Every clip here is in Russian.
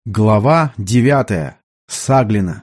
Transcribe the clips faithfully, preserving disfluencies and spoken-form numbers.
Глава девятая. Саглина.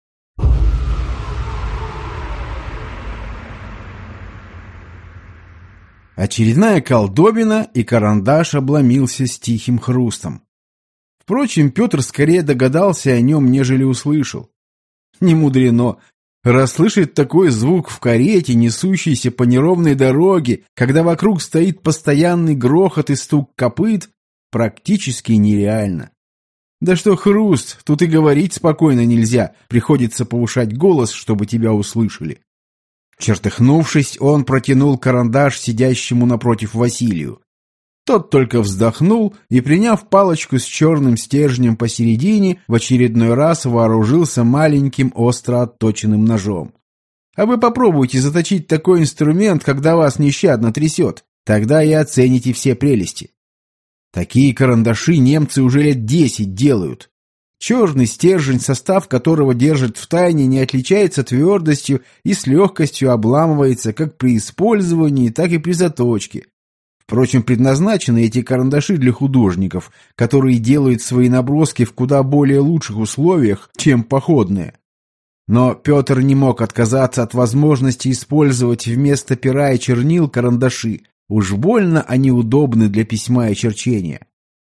Очередная колдобина, и карандаш обломился с тихим хрустом. Впрочем, Петр скорее догадался о нем, нежели услышал. Не мудрено. Расслышать такой звук в карете, несущейся по неровной дороге, когда вокруг стоит постоянный грохот и стук копыт, практически нереально. Да что хруст, тут и говорить спокойно нельзя, приходится повышать голос, чтобы тебя услышали. Чертыхнувшись, он протянул карандаш сидящему напротив Василию. Тот только вздохнул и, приняв палочку с черным стержнем посередине, в очередной раз вооружился маленьким остро отточенным ножом. А вы попробуйте заточить такой инструмент, когда вас нещадно трясет, тогда и оцените все прелести. Такие карандаши немцы уже лет десять делают. Черный стержень, состав которого держат в тайне, не отличается твердостью и с легкостью обламывается как при использовании, так и при заточке. Впрочем, предназначены эти карандаши для художников, которые делают свои наброски в куда более лучших условиях, чем походные. Но Петр не мог отказаться от возможности использовать вместо пера и чернил карандаши. Уж больно они удобны для письма и черчения.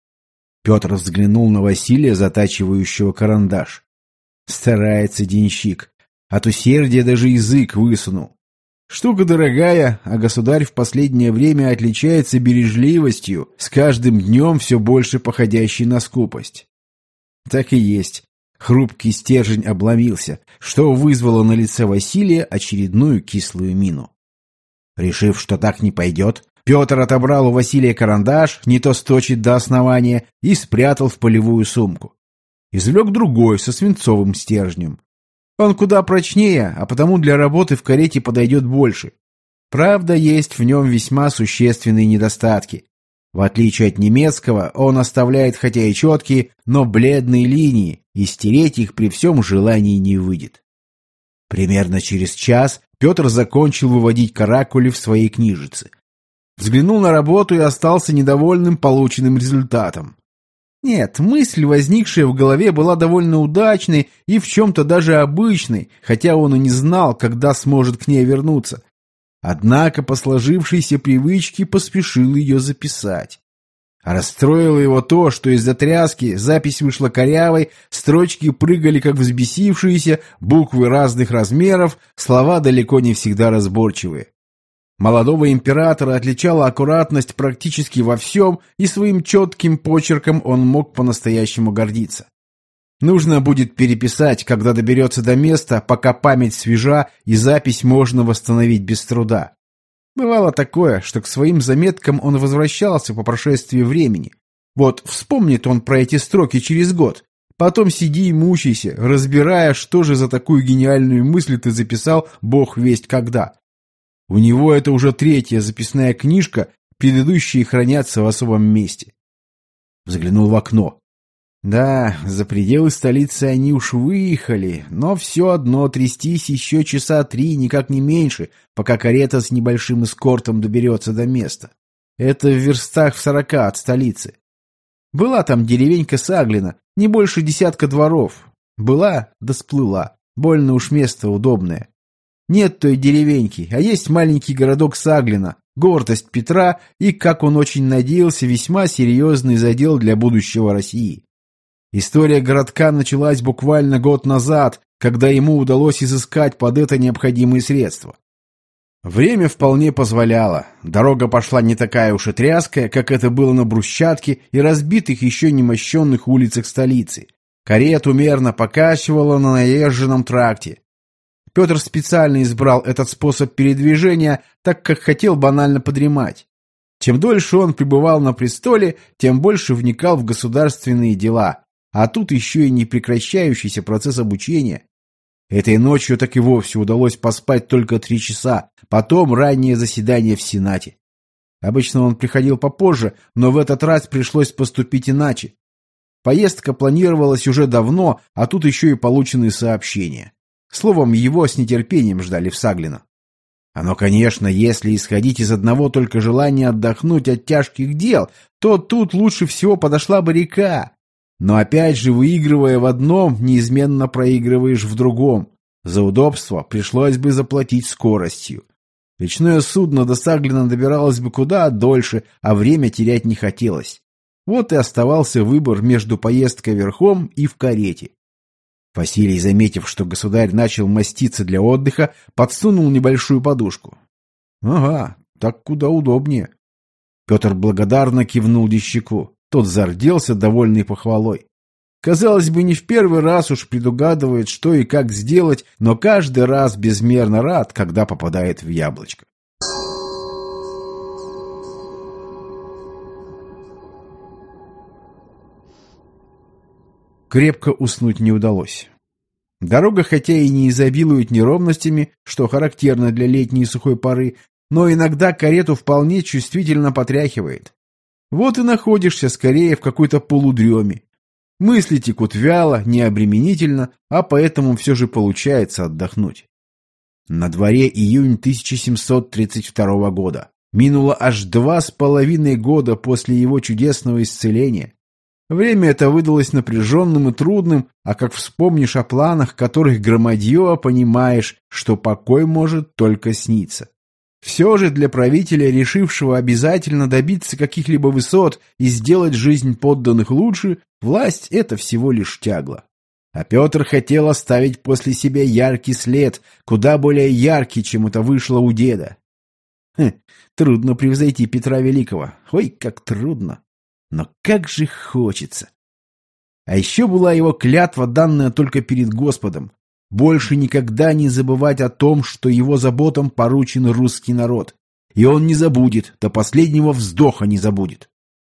Петр взглянул на Василия, затачивающего карандаш. Старается денщик. От усердия даже язык высунул. Штука дорогая, а государь в последнее время отличается бережливостью, с каждым днем все больше походящей на скупость. Так и есть. Хрупкий стержень обломился, что вызвало на лице Василия очередную кислую мину. Решив, что так не пойдет, Петр отобрал у Василия карандаш, не то сточит до основания, и спрятал в полевую сумку. Извлек другой со свинцовым стержнем. Он куда прочнее, а потому для работы в карете подойдет больше. Правда, есть в нем весьма существенные недостатки. В отличие от немецкого, он оставляет хотя и четкие, но бледные линии, и стереть их при всем желании не выйдет. Примерно через час Петр закончил выводить каракули в своей книжице. Взглянул на работу и остался недовольным полученным результатом. Нет, мысль, возникшая в голове, была довольно удачной и в чем-то даже обычной, хотя он и не знал, когда сможет к ней вернуться. Однако по сложившейся привычке поспешил ее записать. Расстроило его то, что из-за тряски запись вышла корявой, строчки прыгали как взбесившиеся, буквы разных размеров, слова далеко не всегда разборчивые. Молодого императора отличала аккуратность практически во всем, и своим четким почерком он мог по-настоящему гордиться. Нужно будет переписать, когда доберется до места, пока память свежа и запись можно восстановить без труда. Бывало такое, что к своим заметкам он возвращался по прошествии времени. Вот вспомнит он про эти строки через год. Потом сиди и мучайся, разбирая, что же за такую гениальную мысль ты записал, бог весть когда. У него это уже третья записная книжка, предыдущие хранятся в особом месте. Взглянул в окно. Да, за пределы столицы они уж выехали, но все одно трястись еще часа три, никак не меньше, пока карета с небольшим эскортом доберется до места. Это в верстах в сорока от столицы. Была там деревенька Саглина, не больше десятка дворов. Была, да сплыла. Больно уж место удобное. Нет той деревеньки, а есть маленький городок Саглина, гордость Петра и, как он очень надеялся, весьма серьезный задел для будущего России. История городка началась буквально год назад, когда ему удалось изыскать под это необходимые средства. Время вполне позволяло. Дорога пошла не такая уж и тряская, как это было на брусчатке и разбитых еще не мощенных улицах столицы. Карету мерно покачивало на наезженном тракте. Петр специально избрал этот способ передвижения, так как хотел банально подремать. Чем дольше он пребывал на престоле, тем больше вникал в государственные дела, а тут еще и непрекращающийся процесс обучения. Этой ночью так и вовсе удалось поспать только три часа, потом раннее заседание в Сенате. Обычно он приходил попозже, но в этот раз пришлось поступить иначе. Поездка планировалась уже давно, а тут еще и полученные сообщения. Словом, его с нетерпением ждали в Саглино. Оно, конечно, если исходить из одного только желания отдохнуть от тяжких дел, то тут лучше всего подошла бы река. Но опять же, выигрывая в одном, неизменно проигрываешь в другом. За удобство пришлось бы заплатить скоростью. Речное судно до Саглина добиралось бы куда дольше, а время терять не хотелось. Вот и оставался выбор между поездкой верхом и в карете. Василий, заметив, что государь начал маститься для отдыха, подсунул небольшую подушку. «Ага, так куда удобнее». Петр благодарно кивнул денщику. Тот зарделся, довольный похвалой. Казалось бы, не в первый раз уж предугадывает, что и как сделать, но каждый раз безмерно рад, когда попадает в яблочко. Крепко уснуть не удалось. Дорога хотя и не изобилует неровностями, что характерно для летней сухой поры, но иногда карету вполне чувствительно потряхивает. Вот и находишься скорее в какой-то полудреме. Мысли текут вяло, необременительно, а поэтому все же получается отдохнуть. На дворе июнь тысяча семьсот тридцать второго года. Минуло аж два с половиной года после его чудесного исцеления. Время это выдалось напряженным и трудным, а как вспомнишь о планах, которых громадье, понимаешь, что покой может только сниться. Все же для правителя, решившего обязательно добиться каких-либо высот и сделать жизнь подданных лучше, власть — это всего лишь тягло. А Петр хотел оставить после себя яркий след, куда более яркий, чем это вышло у деда. Хм, трудно превзойти Петра Великого. Ой, как трудно. Но как же хочется. А еще была его клятва, данная только перед Господом. Больше никогда не забывать о том, что его заботам поручен русский народ. И он не забудет, до последнего вздоха не забудет.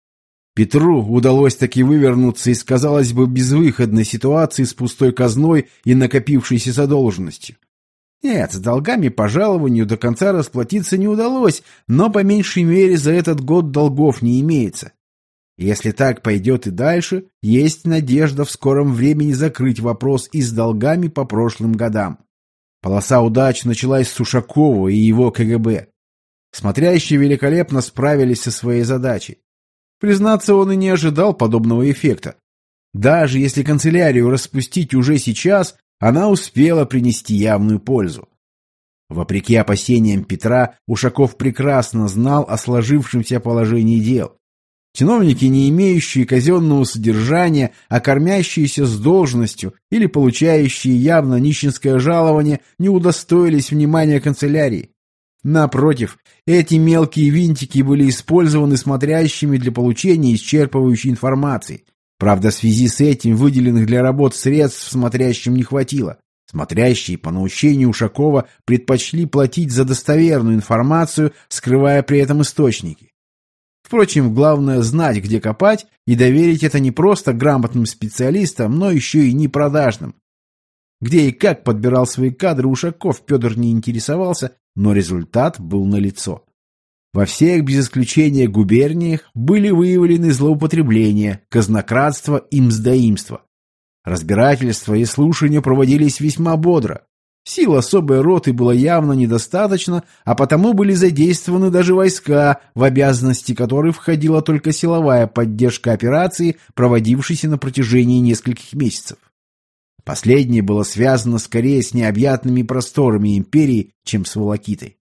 Петру удалось таки вывернуться из, казалось бы, безвыходной ситуации с пустой казной и накопившейся задолженностью. Нет, с долгами по жалованию до конца расплатиться не удалось, но по меньшей мере за этот год долгов не имеется. Если так пойдет и дальше, есть надежда в скором времени закрыть вопрос и с долгами по прошлым годам. Полоса удач началась с Ушакова и его ка гэ бэ. Смотрящие великолепно справились со своей задачей. Признаться, он и не ожидал подобного эффекта. Даже если канцелярию распустить уже сейчас, она успела принести явную пользу. Вопреки опасениям Петра, Ушаков прекрасно знал о сложившемся положении дел. Чиновники, не имеющие казенного содержания, а кормящиеся с должностью или получающие явно нищенское жалование, не удостоились внимания канцелярии. Напротив, эти мелкие винтики были использованы смотрящими для получения исчерпывающей информации. Правда, в связи с этим выделенных для работ средств смотрящим не хватило. Смотрящие, по наущению Ушакова, предпочли платить за достоверную информацию, скрывая при этом источники. Впрочем, главное знать, где копать, и доверить это не просто грамотным специалистам, но еще и непродажным. Где и как подбирал свои кадры Ушаков, Петр не интересовался, но результат был налицо. Во всех, без исключения губерниях, были выявлены злоупотребления, казнократство и мздоимство. Разбирательства и слушания проводились весьма бодро. Сил особой роты было явно недостаточно, а потому были задействованы даже войска, в обязанности которых входила только силовая поддержка операции, проводившейся на протяжении нескольких месяцев. Последнее было связано скорее с необъятными просторами империи, чем с волокитой.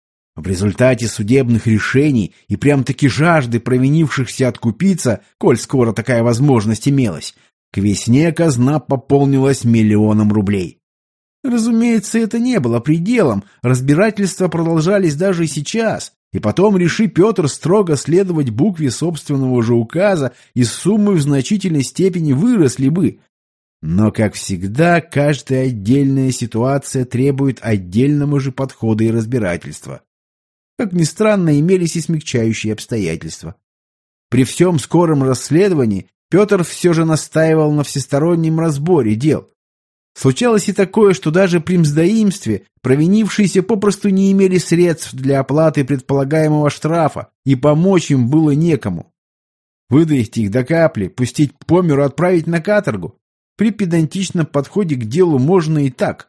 В результате судебных решений и прям-таки жажды провинившихся откупиться, коль скоро такая возможность имелась, к весне казна пополнилась миллионом рублей. Разумеется, это не было пределом, разбирательства продолжались даже и сейчас, и потом, реши Петр строго следовать букве собственного же указа, и суммы в значительной степени выросли бы. Но, как всегда, каждая отдельная ситуация требует отдельного же подхода и разбирательства. Как ни странно, имелись и смягчающие обстоятельства. При всем скором расследовании Петр все же настаивал на всестороннем разборе дел. Случалось и такое, что даже при мздоимстве провинившиеся попросту не имели средств для оплаты предполагаемого штрафа, и помочь им было некому. Выдаить их до капли, пустить по миру, отправить на каторгу. При педантичном подходе к делу можно и так.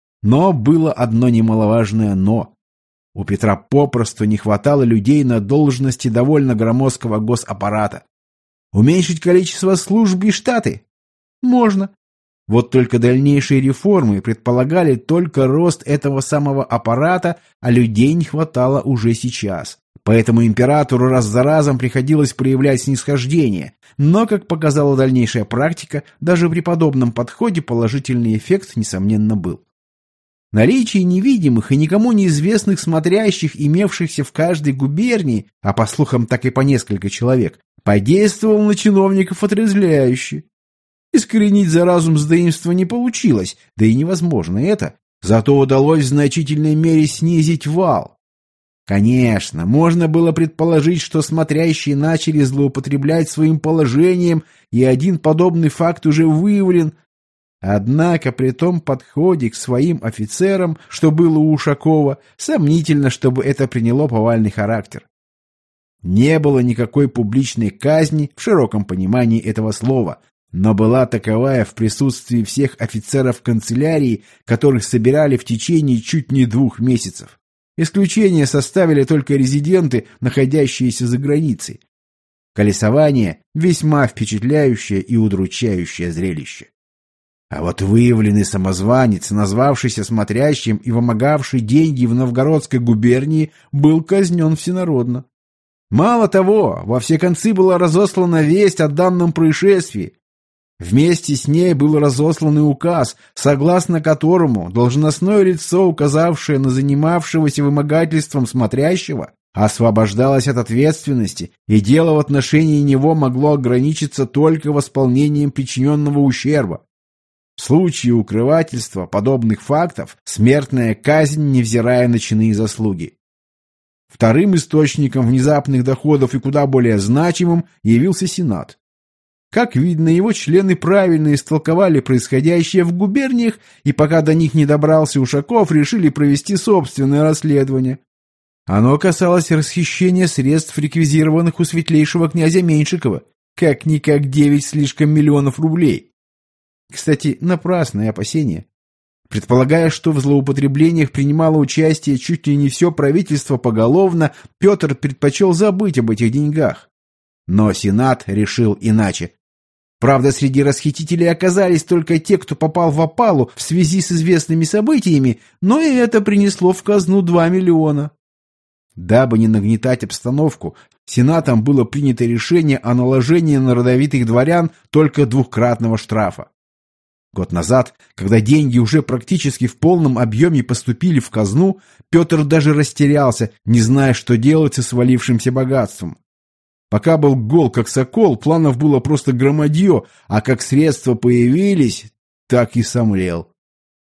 Но было одно немаловажное «но». У Петра попросту не хватало людей на должности довольно громоздкого госаппарата. Уменьшить количество служб и штаты? Можно. Вот только дальнейшие реформы предполагали только рост этого самого аппарата, а людей не хватало уже сейчас. Поэтому императору раз за разом приходилось проявлять снисхождение. Но, как показала дальнейшая практика, даже при подобном подходе положительный эффект, несомненно, был. Наличие невидимых и никому неизвестных смотрящих, имевшихся в каждой губернии, а по слухам так и по несколько человек, подействовал на чиновников отрезвляюще. Искоренить заразу мздоимства не получилось, да и невозможно это, зато удалось в значительной мере снизить вал. Конечно, можно было предположить, что смотрящие начали злоупотреблять своим положением, и один подобный факт уже выявлен. Однако при том подходе к своим офицерам, что было у Ушакова, сомнительно, чтобы это приняло повальный характер. Не было никакой публичной казни в широком понимании этого слова, но была таковая в присутствии всех офицеров канцелярии, которых собирали в течение чуть не двух месяцев. Исключение составили только резиденты, находящиеся за границей. Колесование – весьма впечатляющее и удручающее зрелище. А вот выявленный самозванец, назвавшийся смотрящим и вымогавший деньги в Новгородской губернии, был казнен всенародно. Мало того, во все концы была разослана весть о данном происшествии. Вместе с ней был разослан и указ, согласно которому должностное лицо, указавшее на занимавшегося вымогательством смотрящего, освобождалось от ответственности, и дело в отношении него могло ограничиться только восполнением причиненного ущерба. В случае укрывательства подобных фактов смертная казнь, невзирая на чины и заслуги. Вторым источником внезапных доходов и куда более значимым явился Сенат. Как видно, его члены правильно истолковали происходящее в губерниях, и пока до них не добрался Ушаков, решили провести собственное расследование. Оно касалось расхищения средств, реквизированных у светлейшего князя Меньшикова, как-никак девять слишком миллионов рублей. Кстати, напрасное опасение. Предполагая, что в злоупотреблениях принимало участие чуть ли не все правительство поголовно, Петр предпочел забыть об этих деньгах. Но Сенат решил иначе. Правда, среди расхитителей оказались только те, кто попал в опалу в связи с известными событиями, но и это принесло в казну два миллиона. Дабы не нагнетать обстановку, Сенатом было принято решение о наложении на родовитых дворян только двукратного штрафа. Год назад, когда деньги уже практически в полном объеме поступили в казну, Петр даже растерялся, не зная, что делать со свалившимся богатством. Пока был гол как сокол, планов было просто громадье, а как средства появились, так и сомлел.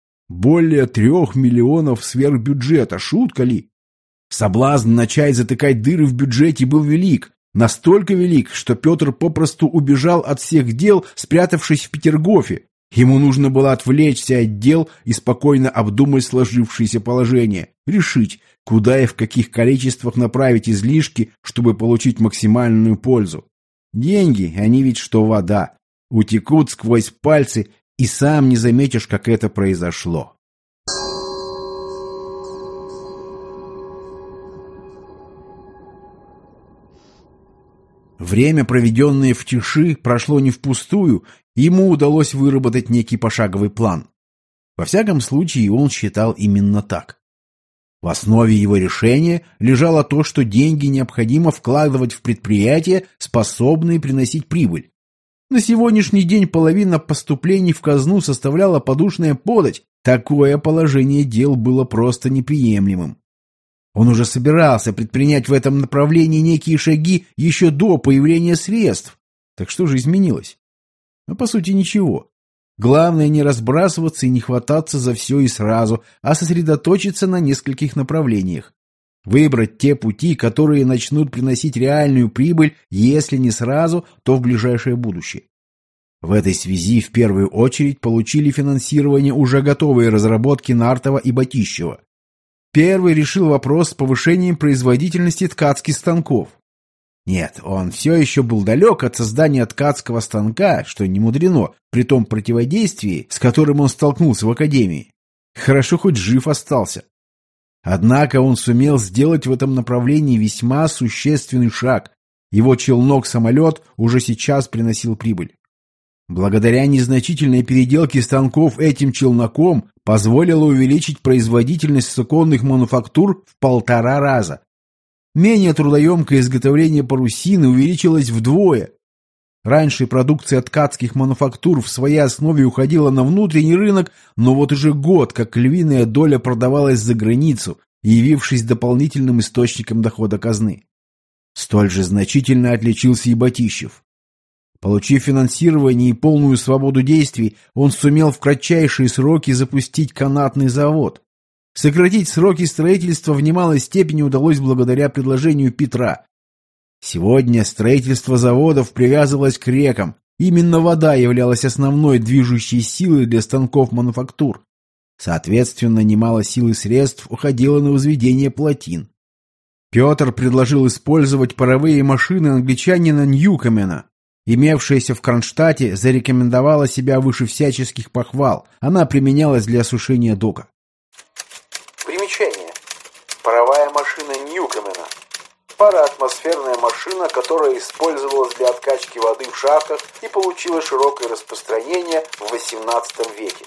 Более трех миллионов сверхбюджета, шутка ли? Соблазн начать затыкать дыры в бюджете был велик, настолько велик, что Петр попросту убежал от всех дел, спрятавшись в Петергофе. Ему нужно было отвлечься от дел и спокойно обдумать сложившееся положение, решить, куда и в каких количествах направить излишки, чтобы получить максимальную пользу. Деньги, они ведь что вода, утекут сквозь пальцы, и сам не заметишь, как это произошло. Время, проведенное в тиши, прошло не впустую, и ему удалось выработать некий пошаговый план. Во всяком случае, он считал именно так. В основе его решения лежало то, что деньги необходимо вкладывать в предприятия, способные приносить прибыль. На сегодняшний день половина поступлений в казну составляла подушная подать. Такое положение дел было просто неприемлемым. Он уже собирался предпринять в этом направлении некие шаги еще до появления средств. Так что же изменилось? Но по сути ничего. Главное не разбрасываться и не хвататься за все и сразу, а сосредоточиться на нескольких направлениях. Выбрать те пути, которые начнут приносить реальную прибыль, если не сразу, то в ближайшее будущее. В этой связи в первую очередь получили финансирование уже готовые разработки Нартова и Батищева. Первый решил вопрос с повышением производительности ткацких станков. Нет, он все еще был далек от создания ткацкого станка, что не мудрено, при том противодействии, с которым он столкнулся в академии. Хорошо, хоть жив остался. Однако он сумел сделать в этом направлении весьма существенный шаг. Его челнок-самолет уже сейчас приносил прибыль. Благодаря незначительной переделке станков этим челноком позволило увеличить производительность суконных мануфактур в полтора раза. Менее трудоемкое изготовление парусины увеличилось вдвое. Раньше продукция ткацких мануфактур в своей основе уходила на внутренний рынок, но вот уже год, как львиная доля продавалась за границу, явившись дополнительным источником дохода казны. Столь же значительно отличился и Батищев. Получив финансирование и полную свободу действий, он сумел в кратчайшие сроки запустить канатный завод. Сократить сроки строительства в немалой степени удалось благодаря предложению Петра. Сегодня строительство заводов привязывалось к рекам. Именно вода являлась основной движущей силой для станков мануфактур. Соответственно, немало сил и средств уходило на возведение плотин. Петр предложил использовать паровые машины англичанина Ньюкомена. Имевшаяся в Кронштадте зарекомендовала себя выше всяческих похвал. Она применялась для осушения дока. Примечание. Паровая машина Ньюкомена. Пароатмосферная машина, которая использовалась для откачки воды в шахтах и получила широкое распространение в восемнадцатом веке.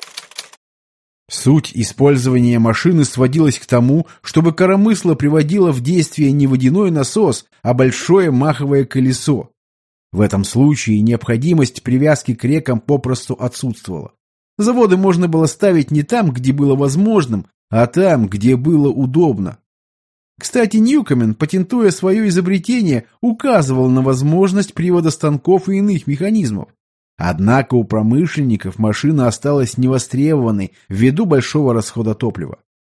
Суть использования машины сводилась к тому, чтобы коромысло приводило в действие не водяной насос, а большое маховое колесо. В этом случае необходимость привязки к рекам попросту отсутствовала. Заводы можно было ставить не там, где было возможным, а там, где было удобно. Кстати, Ньюкомен, патентуя свое изобретение, указывал на возможность привода станков и иных механизмов. Однако у промышленников машина осталась невостребованной ввиду большого расхода топлива.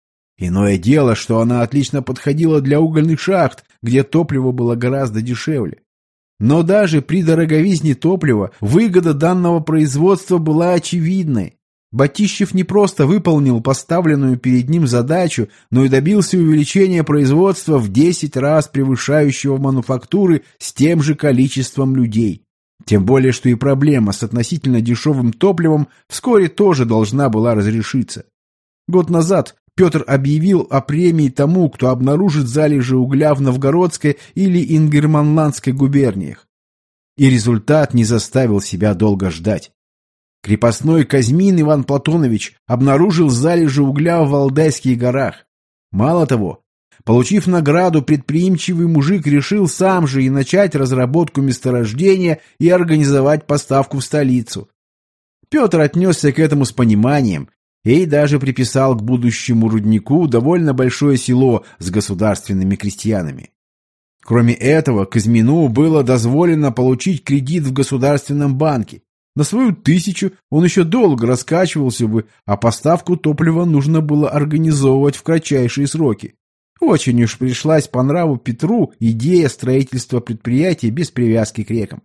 Иное дело, что она отлично подходила для угольных шахт, где топливо было гораздо дешевле. Но даже при дороговизне топлива выгода данного производства была очевидной. Батищев не просто выполнил поставленную перед ним задачу, но и добился увеличения производства в десять раз превышающего мануфактуры с тем же количеством людей. Тем более, что и проблема с относительно дешевым топливом вскоре тоже должна была разрешиться. Год назад Петр объявил о премии тому, кто обнаружит залежи угля в Новгородской или Ингерманландской губерниях. И результат не заставил себя долго ждать. Крепостной Казьмин Иван Платонович обнаружил залежи угля в Валдайских горах. Мало того, получив награду, предприимчивый мужик решил сам же и начать разработку месторождения и организовать поставку в столицу. Петр отнесся к этому с пониманием и даже приписал к будущему руднику довольно большое село с государственными крестьянами. Кроме этого, Казьмину было дозволено получить кредит в государственном банке. На свою тысячу он еще долго раскачивался бы, а поставку топлива нужно было организовывать в кратчайшие сроки. Очень уж пришлась по нраву Петру идея строительства предприятия без привязки к рекам.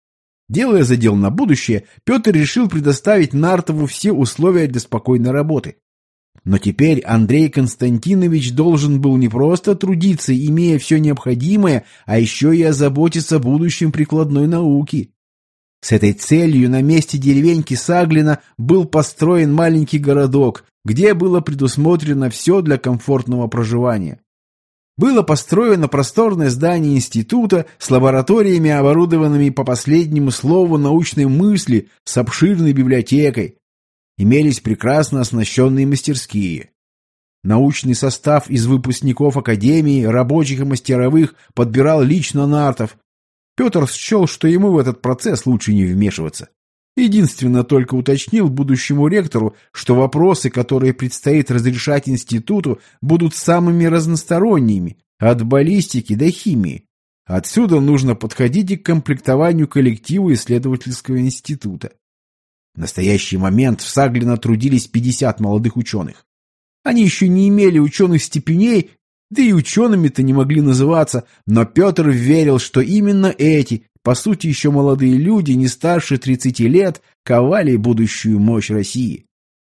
Делая задел на будущее, Петр решил предоставить Нартову все условия для спокойной работы. Но теперь Андрей Константинович должен был не просто трудиться, имея все необходимое, а еще и озаботиться будущим прикладной науки. С этой целью на месте деревеньки Саглина был построен маленький городок, где было предусмотрено все для комфортного проживания. Было построено просторное здание института с лабораториями, оборудованными по последнему слову научной мысли, с обширной библиотекой. Имелись прекрасно оснащенные мастерские. Научный состав из выпускников академии, рабочих и мастеровых подбирал лично Нартов. Петр счел, что ему в этот процесс лучше не вмешиваться. Единственно только уточнил будущему ректору, что вопросы, которые предстоит разрешать институту, будут самыми разносторонними, от баллистики до химии. Отсюда нужно подходить и к комплектованию коллектива исследовательского института. В настоящий момент в Саглино трудились пятьдесят молодых ученых. Они еще не имели ученых степеней, да и учеными-то не могли называться, но Петр верил, что именно эти, по сути еще молодые люди, не старше тридцати лет, ковали будущую мощь России.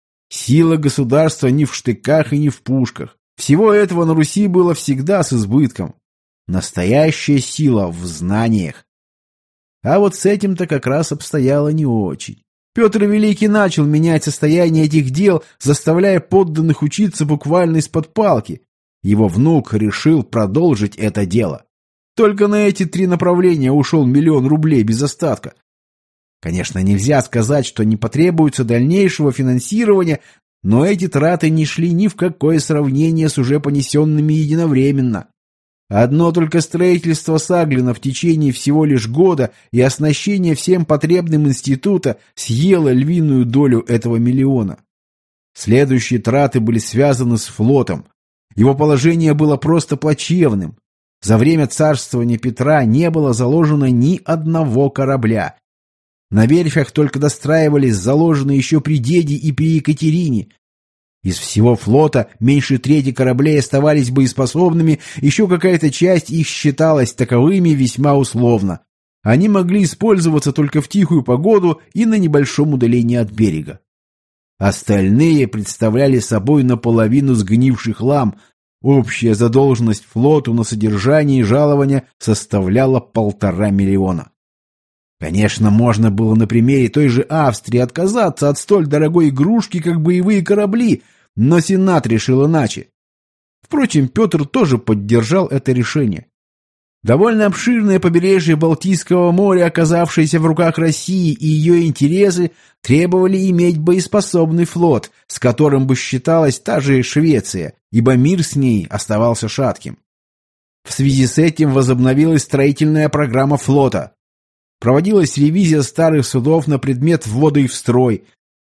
Сила государства не в штыках и не в пушках. Всего этого на Руси было всегда с избытком. Настоящая сила в знаниях. А вот с этим-то как раз обстояло не очень. Петр Великий начал менять состояние этих дел, заставляя подданных учиться буквально из-под палки. Его внук решил продолжить это дело. Только на эти три направления ушел миллион рублей без остатка. Конечно, нельзя сказать, что не потребуется дальнейшего финансирования, но эти траты не шли ни в какое сравнение с уже понесенными единовременно. Одно только строительство Саглина в течение всего лишь года и оснащение всем потребным института съело львиную долю этого миллиона. Следующие траты были связаны с флотом. Его положение было просто плачевным. За время царствования Петра не было заложено ни одного корабля. На верфях только достраивались заложенные еще при деде и при Екатерине. Из всего флота меньше трети кораблей оставались боеспособными, еще какая-то часть их считалась таковыми весьма условно. Они могли использоваться только в тихую погоду и на небольшом удалении от берега. Остальные представляли собой наполовину сгнивший хлам. Общая задолженность флоту на содержание и жалования составляла полтора миллиона. Конечно, можно было на примере той же Австрии отказаться от столь дорогой игрушки, как боевые корабли, но Сенат решил иначе. Впрочем, Петр тоже поддержал это решение. Довольно обширное побережье Балтийского моря, оказавшееся в руках России, и ее интересы требовали иметь боеспособный флот, с которым бы считалась та же Швеция, ибо мир с ней оставался шатким. В связи с этим возобновилась строительная программа флота. Проводилась ревизия старых судов на предмет ввода их в строй.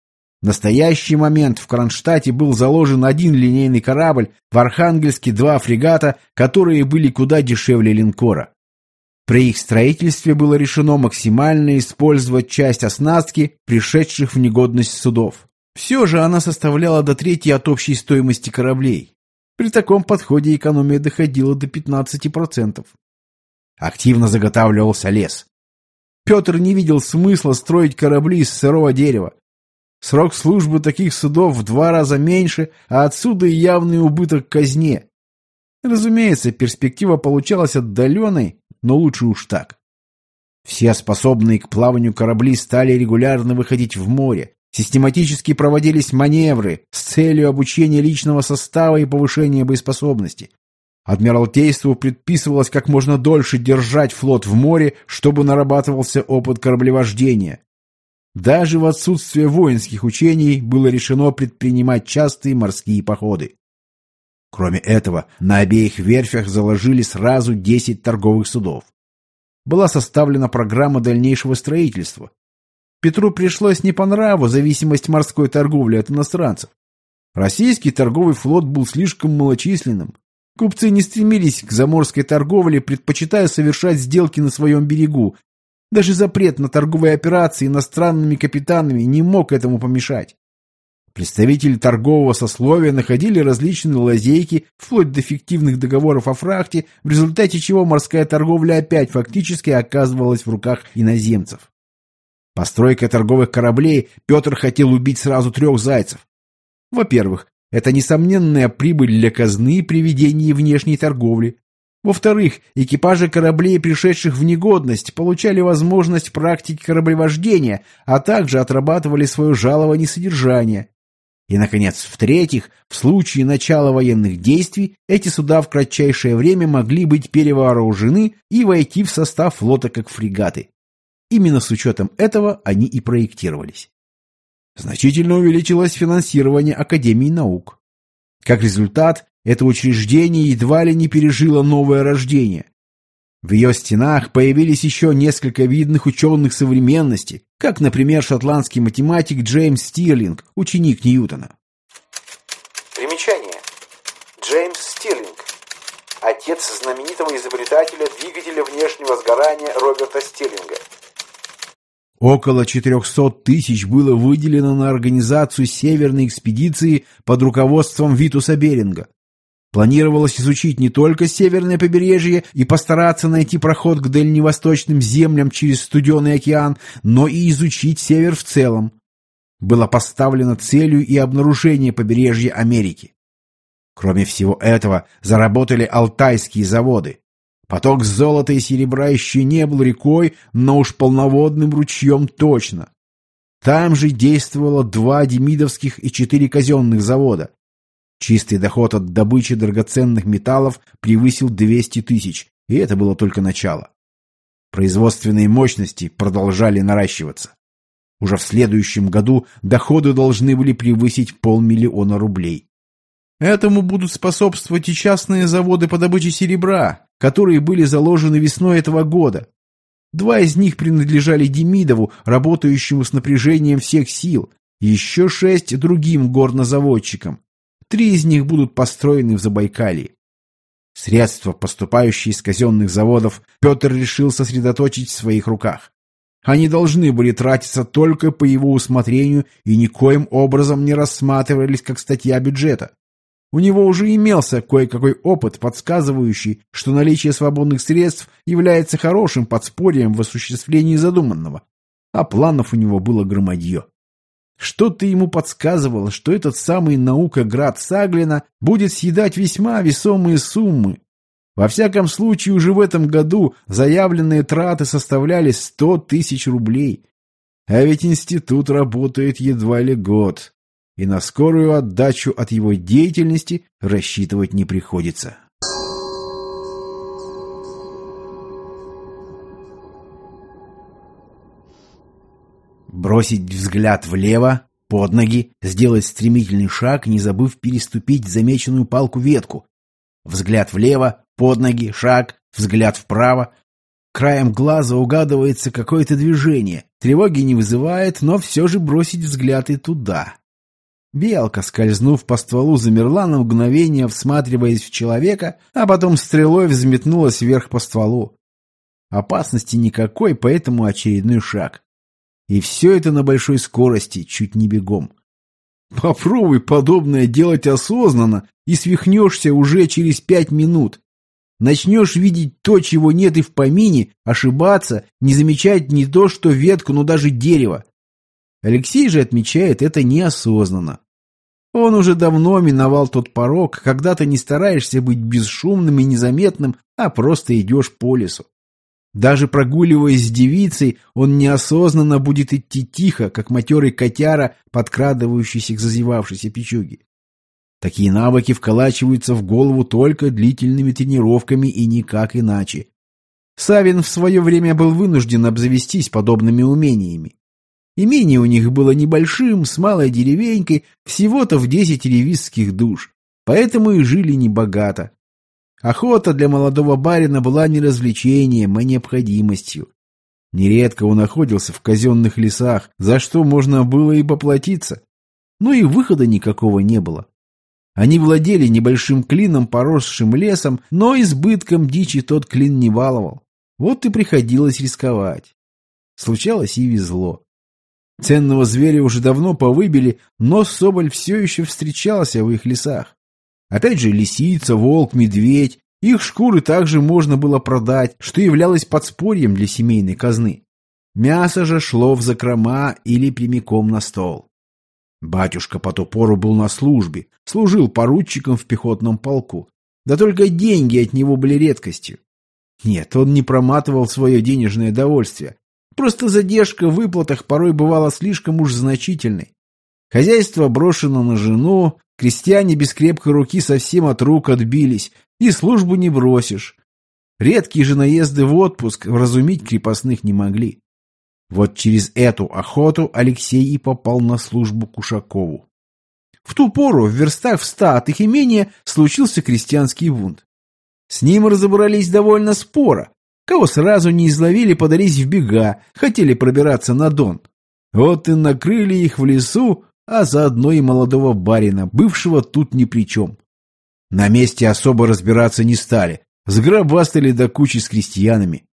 В настоящий момент в Кронштадте был заложен один линейный корабль, в Архангельске два фрегата, которые были куда дешевле линкора. При их строительстве было решено максимально использовать часть оснастки, пришедших в негодность судов. Все же она составляла до трети от общей стоимости кораблей. При таком подходе экономия доходила до пятнадцати процентов. Активно заготавливался лес. Петр не видел смысла строить корабли из сырого дерева. Срок службы таких судов в два раза меньше, а отсюда и явный убыток казне. Разумеется, перспектива получалась отдаленной, но лучше уж так. Все способные к плаванию корабли стали регулярно выходить в море. Систематически проводились маневры с целью обучения личного состава и повышения боеспособности. Адмиралтейству предписывалось как можно дольше держать флот в море, чтобы нарабатывался опыт кораблевождения. Даже в отсутствие воинских учений было решено предпринимать частые морские походы. Кроме этого, на обеих верфях заложили сразу десять торговых судов. Была составлена программа дальнейшего строительства. Петру пришлось не по нраву зависимость морской торговли от иностранцев. Российский торговый флот был слишком малочисленным. Купцы не стремились к заморской торговле, предпочитая совершать сделки на своем берегу. Даже запрет на торговые операции иностранными капитанами не мог этому помешать. Представители торгового сословия находили различные лазейки, вплоть до фиктивных договоров о фрахте, в результате чего морская торговля опять фактически оказывалась в руках иноземцев. Постройкой торговых кораблей Петр хотел убить сразу трех зайцев. Во-первых, это несомненная прибыль для казны при ведении внешней торговли. Во-вторых, экипажи кораблей, пришедших в негодность, получали возможность практики кораблевождения, а также отрабатывали свое жалование и содержание. И, наконец, в-третьих, в случае начала военных действий эти суда в кратчайшее время могли быть перевооружены и войти в состав флота как фрегаты. Именно с учетом этого они и проектировались. Значительно увеличилось финансирование Академии наук. Как результат, это учреждение едва ли не пережило новое рождение. В ее стенах появились еще несколько видных ученых современности, как, например, шотландский математик Джеймс Стирлинг, ученик Ньютона. Примечание. Джеймс Стирлинг. Отец знаменитого изобретателя двигателя внешнего сгорания Роберта Стирлинга. Около четырехсот тысяч было выделено на организацию северной экспедиции под руководством Витуса Беринга. Планировалось изучить не только северное побережье и постараться найти проход к дальневосточным землям через Студеный океан, но и изучить север в целом. Было поставлено целью и обнаружение побережья Америки. Кроме всего этого, заработали алтайские заводы. Поток золота и серебра еще не был рекой, но уж полноводным ручьем точно. Там же действовало два демидовских и четыре казенных завода. Чистый доход от добычи драгоценных металлов превысил двести тысяч, И это было только начало. Производственные мощности продолжали наращиваться. Уже в следующем году доходы должны были превысить полмиллиона рублей. Этому будут способствовать и частные заводы по добыче серебра, которые были заложены весной этого года. Два из них принадлежали Демидову, работающему с напряжением всех сил, и еще шесть другим горнозаводчикам. Три из них будут построены в Забайкалье. Средства, поступающие из казенных заводов, Петр решил сосредоточить в своих руках. Они должны были тратиться только по его усмотрению и никоим образом не рассматривались как статья бюджета. У него уже имелся кое-какой опыт, подсказывающий, что наличие свободных средств является хорошим подспорьем в осуществлении задуманного, а планов у него было громадье. Что-то ему подсказывало, что этот самый наукоград Саглина будет съедать весьма весомые суммы. Во всяком случае, уже в этом году заявленные траты составляли сто тысяч рублей. А ведь институт работает едва ли год, и на скорую отдачу от его деятельности рассчитывать не приходится. Бросить взгляд влево, под ноги, сделать стремительный шаг, не забыв переступить замеченную палку-ветку. Взгляд влево, под ноги, шаг, взгляд вправо. Краем глаза угадывается какое-то движение. Тревоги не вызывает, но все же бросить взгляд и туда. Белка, скользнув по стволу, замерла на мгновение, всматриваясь в человека, а потом стрелой взметнулась вверх по стволу. Опасности никакой, поэтому очередной шаг. И все это на большой скорости, чуть не бегом. Попробуй подобное делать осознанно, и свихнешься уже через пять минут. Начнешь видеть то, чего нет и в помине, ошибаться, не замечать не то что ветку, но даже дерево. Алексей же отмечает это неосознанно. Он уже давно миновал тот порог, когда ты не стараешься быть бесшумным и незаметным, а просто идешь по лесу. Даже прогуливаясь с девицей, он неосознанно будет идти тихо, как матерый котяра, подкрадывающийся к зазевавшейся печуге. Такие навыки вколачиваются в голову только длительными тренировками и никак иначе. Савин в свое время был вынужден обзавестись подобными умениями. Имение у них было небольшим, с малой деревенькой, всего-то в десять ревизских душ, поэтому и жили небогато. Охота для молодого барина была не развлечением, а необходимостью. Нередко он находился в казенных лесах, за что можно было и поплатиться. Но и выхода никакого не было. Они владели небольшим клином, поросшим лесом, но избытком дичи тот клин не баловал. Вот и приходилось рисковать. Случалось и везло. Ценного зверя уже давно повыбили, но соболь все еще встречался в их лесах. Опять же, лисица, волк, медведь. Их шкуры также можно было продать, что являлось подспорьем для семейной казны. Мясо же шло в закрома или прямиком на стол. Батюшка по ту пору был на службе, служил поручиком в пехотном полку. Да только деньги от него были редкостью. Нет, он не проматывал свое денежное довольствие. Просто задержка в выплатах порой бывала слишком уж значительной. Хозяйство брошено на жену, крестьяне без крепкой руки совсем от рук отбились, и службу не бросишь. Редкие же наезды в отпуск вразумить крепостных не могли. Вот через эту охоту Алексей и попал на службу к Ушакову. В ту пору в верстах в ста от их имения случился крестьянский бунт. С ним разобрались довольно споро. Кого сразу не изловили, подались в бега, хотели пробираться на Дон. Вот и накрыли их в лесу, а заодно и молодого барина, бывшего тут ни при чем. На месте особо разбираться не стали, сгробастали до кучи с крестьянами.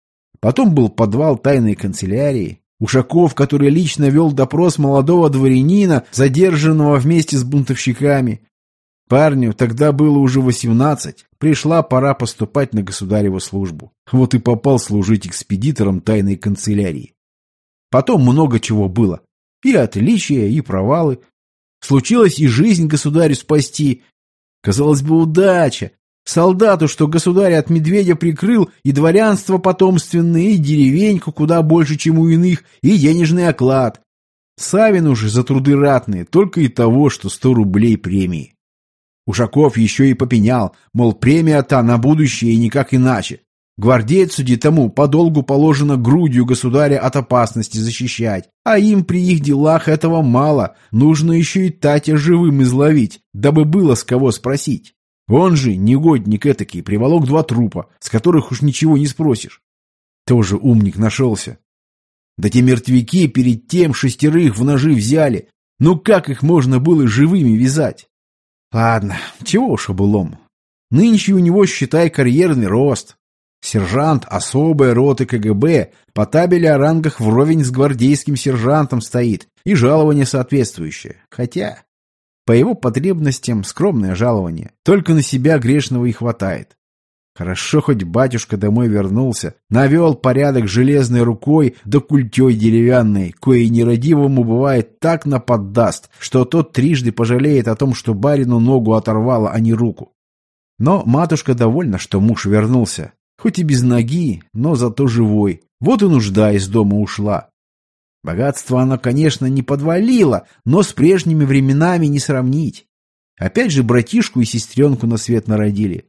Потом был подвал тайной канцелярии. Ушаков, который лично вел допрос молодого дворянина, задержанного вместе с бунтовщиками. Парню тогда было уже восемнадцать, пришла пора поступать на государеву службу. Вот и попал служить экспедитором тайной канцелярии. Потом много чего было. И отличия, и провалы. Случилось и жизнь государю спасти. Казалось бы, удача. Солдату, что государь от медведя прикрыл, и дворянство потомственное, и деревеньку куда больше, чем у иных, и денежный оклад. Савину же за труды ратные только и того, что сто рублей премии. Ушаков еще и попенял, мол, премия-то на будущее и никак иначе. Гвардейцу тому подолгу положено грудью государя от опасности защищать, а им при их делах этого мало, нужно еще и Татя живым изловить, дабы было с кого спросить. Он же, негодник этакий, приволок два трупа, с которых уж ничего не спросишь. Тоже умник нашелся. Да те мертвяки перед тем шестерых в ножи взяли, ну как их можно было живыми вязать? Ладно, чего уж облом. Нынче у него, считай, карьерный рост. Сержант особой роты ка гэ бэ по табели о рангах вровень с гвардейским сержантом стоит, и жалование соответствующее. Хотя, по его потребностям, скромное жалование. Только на себя грешного и хватает. Хорошо, хоть батюшка домой вернулся, навел порядок железной рукой да культей деревянной, кое нерадивому бывает так наподдаст, что тот трижды пожалеет о том, что барину ногу оторвало, а не руку. Но матушка довольна, что муж вернулся. Хоть и без ноги, но зато живой. Вот и нужда из дома ушла. Богатство она, конечно, не подвалила, но с прежними временами не сравнить. Опять же братишку и сестренку на свет народили.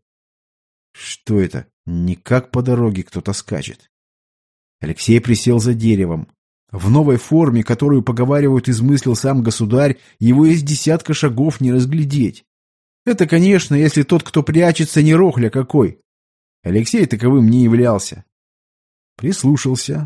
Что это? Никак по дороге кто-то скачет. Алексей присел за деревом. В новой форме, которую, поговаривают, измыслил сам государь, его из десятка шагов не разглядеть. Это, конечно, если тот, кто прячется, не рохля какой. Алексей таковым не являлся. Прислушался.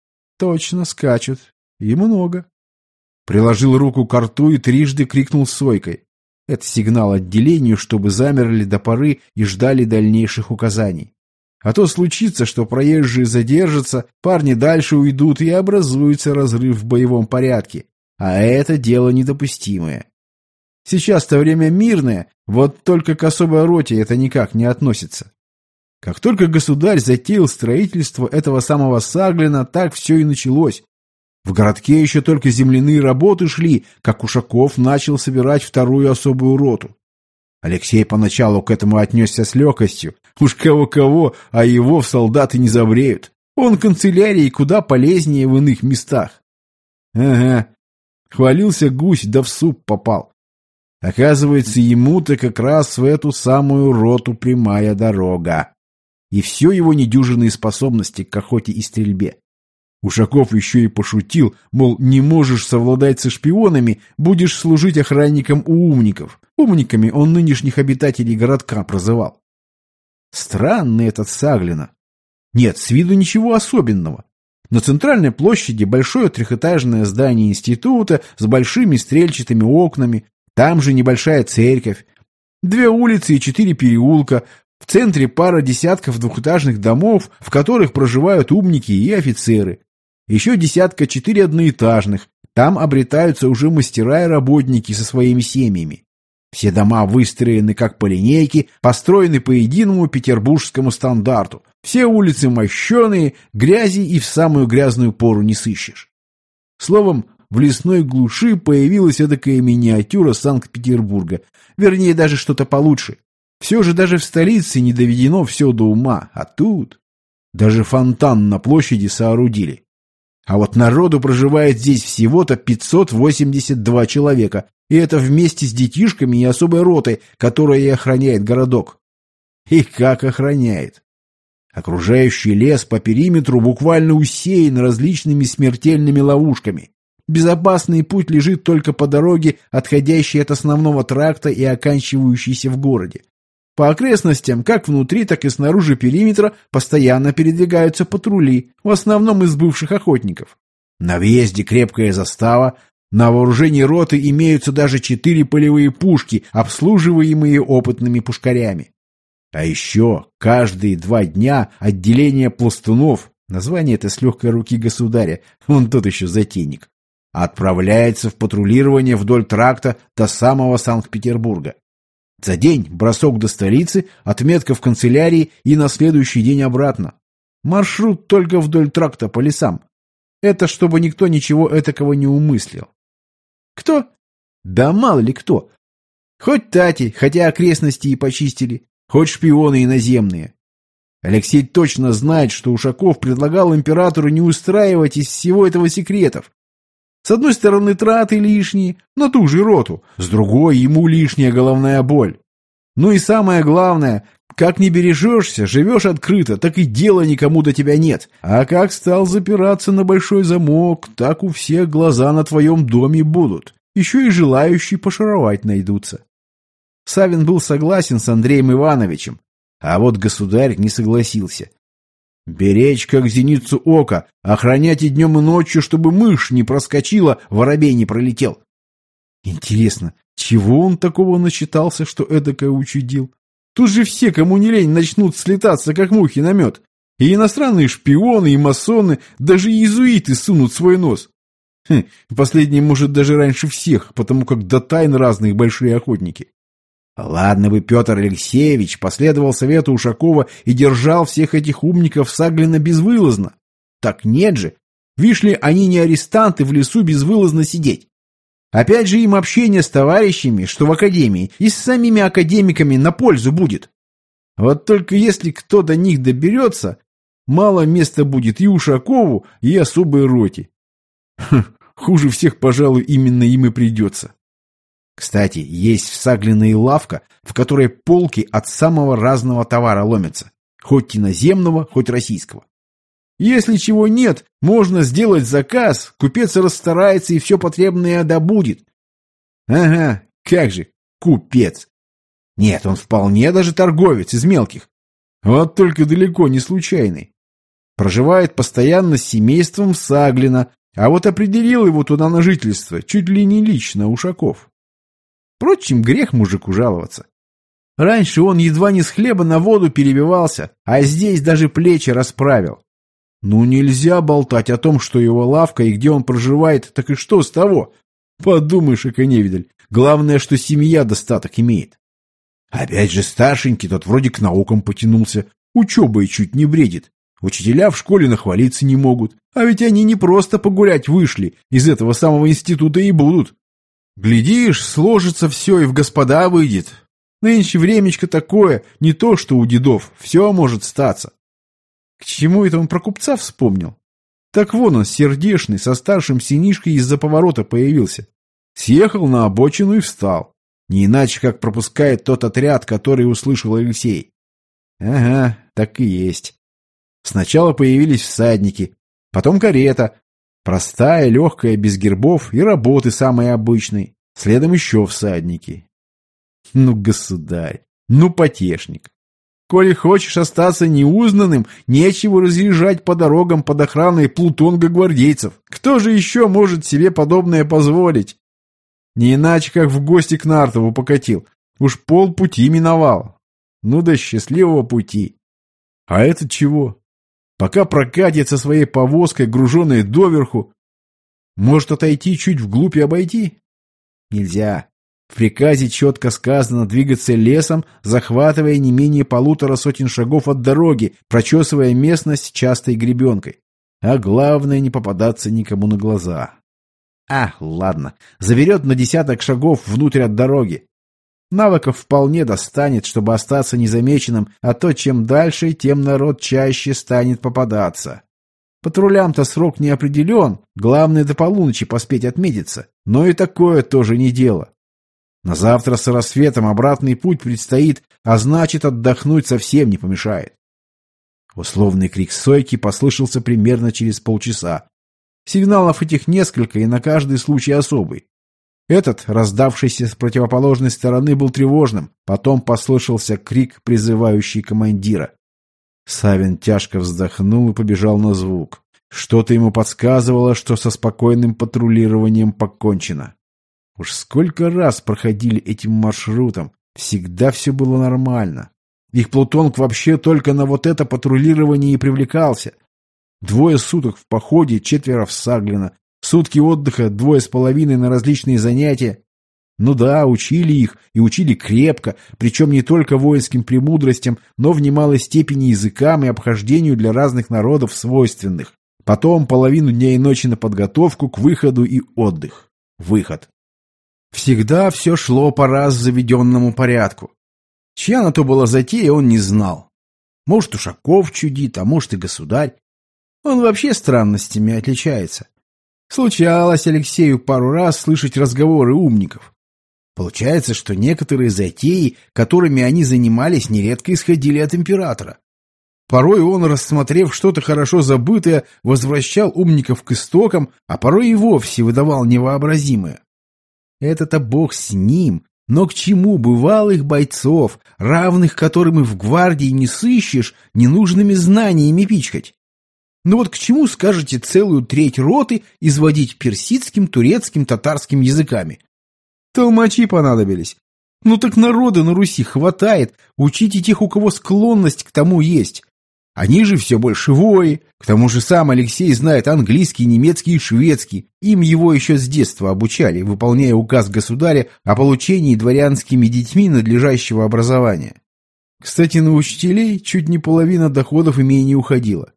Точно, скачут. И много. Приложил руку к рту и трижды крикнул сойкой. Это сигнал отделению, чтобы замерли до поры и ждали дальнейших указаний. А то случится, что проезжие задержатся, парни дальше уйдут и образуется разрыв в боевом порядке. А это дело недопустимое. Сейчас-то время мирное, вот только к особой роте это никак не относится. Как только государь затеял строительство этого самого Саглина, так все и началось. В городке еще только земляные работы шли, как Ушаков начал собирать вторую особую роту. Алексей поначалу к этому отнесся с легкостью. Уж кого-кого, а его в солдаты не забреют. Он канцелярии куда полезнее в иных местах. Ага, хвалился гусь, да в суп попал. Оказывается, ему-то как раз в эту самую роту прямая дорога. И все его недюжинные способности к охоте и стрельбе. Ушаков еще и пошутил, мол, не можешь совладать со шпионами, будешь служить охранником у умников. Умниками он нынешних обитателей городка прозывал. Странный этот Саглина. Нет, с виду ничего особенного. На центральной площади большое трехэтажное здание института с большими стрельчатыми окнами, там же небольшая церковь, две улицы и четыре переулка, в центре пара десятков двухэтажных домов, в которых проживают умники и офицеры. Еще десятка четыре одноэтажных, там обретаются уже мастера и работники со своими семьями. Все дома выстроены как по линейке, построены по единому петербургскому стандарту. Все улицы мощеные, грязи и в самую грязную пору не сыщешь. Словом, в лесной глуши появилась эдакая миниатюра Санкт-Петербурга, вернее, даже что-то получше. Все же даже в столице не доведено все до ума, а тут даже фонтан на площади соорудили. А вот народу проживает здесь всего-то пятьсот восемьдесят два человека, и это вместе с детишками и особой ротой, которая и охраняет городок. И как охраняет? Окружающий лес по периметру буквально усеян различными смертельными ловушками. Безопасный путь лежит только по дороге, отходящей от основного тракта и оканчивающейся в городе. По окрестностям, как внутри, так и снаружи периметра, постоянно передвигаются патрули, в основном из бывших охотников. На въезде крепкая застава, на вооружении роты имеются даже четыре полевые пушки, обслуживаемые опытными пушкарями. А еще каждые два дня отделение пластунов, название это с легкой руки государя, он тот еще затейник, отправляется в патрулирование вдоль тракта до самого Санкт-Петербурга. За день бросок до столицы, отметка в канцелярии и на следующий день обратно. Маршрут только вдоль тракта по лесам. Это чтобы никто ничего этакого не умыслил. Кто? Да мало ли кто. Хоть Тати, хотя окрестности и почистили, хоть шпионы иноземные. Алексей точно знает, что Ушаков предлагал императору не устраивать из всего этого секретов. С одной стороны, траты лишние, на ту же роту, с другой ему лишняя головная боль. Ну и самое главное, Как не бережешься, живешь открыто, так и дела никому до тебя нет. А как стал запираться на большой замок, так у всех глаза на твоем доме будут. Еще и желающие пошаровать найдутся. Савин был согласен с Андреем Ивановичем, а вот государь не согласился. Беречь, как зеницу ока, охранять и днем, и ночью, чтобы мышь не проскочила, воробей не пролетел. Интересно, чего он такого насчитался, что эдакое учудил? Тут же все, кому не лень, начнут слетаться, как мухи на мед. И иностранные шпионы, и масоны, даже иезуиты сунут свой нос. Хм, последний может даже раньше всех, потому как до тайн разных большие охотники. Ладно бы Петр Алексеевич последовал совету Ушакова и держал всех этих умников Саглина безвылазно. Так нет же, вишь ли, они не арестанты в лесу безвылазно сидеть. Опять же им общение с товарищами, что в академии, и с самими академиками на пользу будет. Вот только если кто до них доберется, мало места будет и Ушакову, и особой роте. Хм, хуже всех, пожалуй, именно им и придется. Кстати, есть в Саглино и лавка, в которой полки от самого разного товара ломятся, хоть иноземного, хоть российского. Если чего нет, можно сделать заказ, купец расстарается и все потребное добудет. Ага, как же, купец. Нет, он вполне даже торговец из мелких. Вот только далеко не случайный. Проживает постоянно с семейством Саглина, а вот определил его туда на жительство чуть ли не лично Ушаков. Впрочем, грех мужику жаловаться. Раньше он едва не с хлеба на воду перебивался, а здесь даже плечи расправил. Ну нельзя болтать о том, что его лавка и где он проживает, так и что с того? Подумаешь, эко-невидаль, главное, что семья достаток имеет. Опять же старшенький тот вроде к наукам потянулся, учебой чуть не бредит. Учителя в школе нахвалиться не могут, а ведь они не просто погулять вышли, из этого самого института и будут. Глядишь, сложится все и в господа выйдет. Нынче времечко такое, не то что у дедов, все может статься. К чему это он про купца вспомнил? Так вон он, сердешный, со старшим сынишкой из-за поворота появился. Съехал на обочину и встал. Не иначе, как пропускает тот отряд, который услышал Алексей. Ага, так и есть. Сначала появились всадники, потом карета. Простая, легкая, без гербов и работы самой обычной. Следом еще всадники. Ну, государь, ну, потешник. Коли хочешь остаться неузнанным, нечего разъезжать по дорогам под охраной плутонга-гвардейцев. Кто же еще может себе подобное позволить? Не иначе, как в гости к Нартову покатил. Уж полпути миновал. Ну да счастливого пути. А это чего? Пока прокатит со своей повозкой, груженной доверху, может отойти чуть вглубь и обойти? Нельзя. В приказе четко сказано двигаться лесом, захватывая не менее полутора сотен шагов от дороги, прочесывая местность частой гребенкой. А главное, не попадаться никому на глаза. А, ладно, заберет на десяток шагов внутрь от дороги. Навыков вполне достанет, чтобы остаться незамеченным, а то чем дальше, тем народ чаще станет попадаться. Патрулям-то срок не определен, главное до полуночи поспеть отметиться, но и такое тоже не дело. На завтра с рассветом обратный путь предстоит, а значит, отдохнуть совсем не помешает. Условный крик сойки послышался примерно через полчаса. Сигналов этих несколько, и на каждый случай особый. Этот, раздавшийся с противоположной стороны, был тревожным. Потом послышался крик, призывающий командира. Савин тяжко вздохнул и побежал на звук. Что-то ему подсказывало, что со спокойным патрулированием покончено. Уж сколько раз проходили этим маршрутом, всегда все было нормально. Их плутонг вообще только на вот это патрулирование и привлекался. Двое суток в походе, четверо в Саглино. Сутки отдыха, двое с половиной на различные занятия. Ну да, учили их, и учили крепко, причем не только воинским премудростям, но в немалой степени языкам и обхождению для разных народов свойственных. Потом половину дня и ночи на подготовку к выходу и отдых. Выход. Всегда все шло по раз заведенному порядку. Чья на то была затея, он не знал. Может, Ушаков чудит, а может и государь. Он вообще странностями отличается. Случалось Алексею пару раз слышать разговоры умников. Получается, что некоторые затеи, которыми они занимались, нередко исходили от императора. Порой он, рассмотрев что-то хорошо забытое, возвращал умников к истокам, а порой и вовсе выдавал невообразимое. Это-то бог с ним, но к чему бывалых бойцов, равных которым и в гвардии не сыщешь, ненужными знаниями пичкать? Ну вот к чему, скажете, целую треть роты изводить персидским, турецким, татарским языками? Толмачи понадобились. Ну так народа на Руси хватает, учите тех, у кого склонность к тому есть. Они же все больше вои. К тому же сам Алексей знает английский, немецкий и шведский. Им его еще с детства обучали, выполняя указ государя о получении дворянскими детьми надлежащего образования. Кстати, на учителей чуть не половина доходов имения уходила.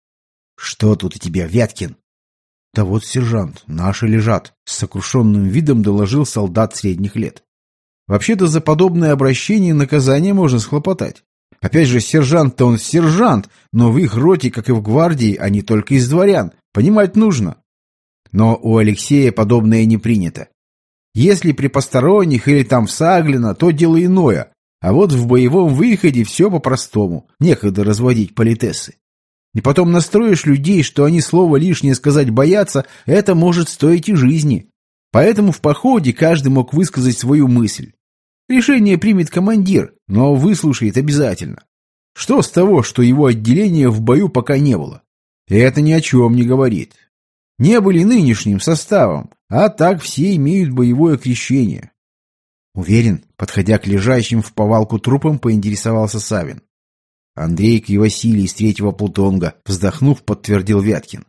«Что тут у тебя, Вяткин?» «Да вот, сержант, наши лежат», — с сокрушенным видом доложил солдат средних лет. Вообще-то за подобное обращение наказание можно схлопотать. Опять же, сержант-то он сержант, но в их роте, как и в гвардии, они только из дворян. Понимать нужно. Но у Алексея подобное не принято. Если при посторонних или там в Саглино, то дело иное. А вот в боевом выходе все по-простому. Некогда разводить политессы. И потом настроишь людей, что они слово лишнее сказать боятся, это может стоить и жизни. Поэтому в походе каждый мог высказать свою мысль. Решение примет командир, но выслушает обязательно. Что с того, что его отделения в бою пока не было? Это ни о чем не говорит. Не были нынешним составом, а так все имеют боевое крещение. Уверен, подходя к лежащим в повалку трупам, поинтересовался Савин. Андрейка и Василий из третьего плутонга, вздохнув, подтвердил Вяткин.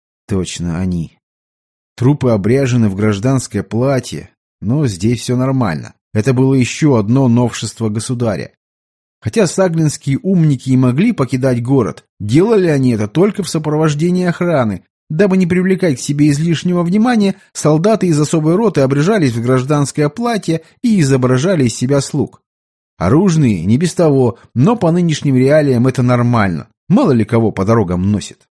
Точно, они. Трупы обряжены в гражданское платье, но здесь все нормально. Это было еще одно новшество государя. Хотя саглинские умники и могли покидать город, делали они это только в сопровождении охраны. Дабы не привлекать к себе излишнего внимания, солдаты из особой роты обряжались в гражданское платье и изображали из себя слуг. Оружные не без того, но по нынешним реалиям это нормально. Мало ли кого по дорогам носит.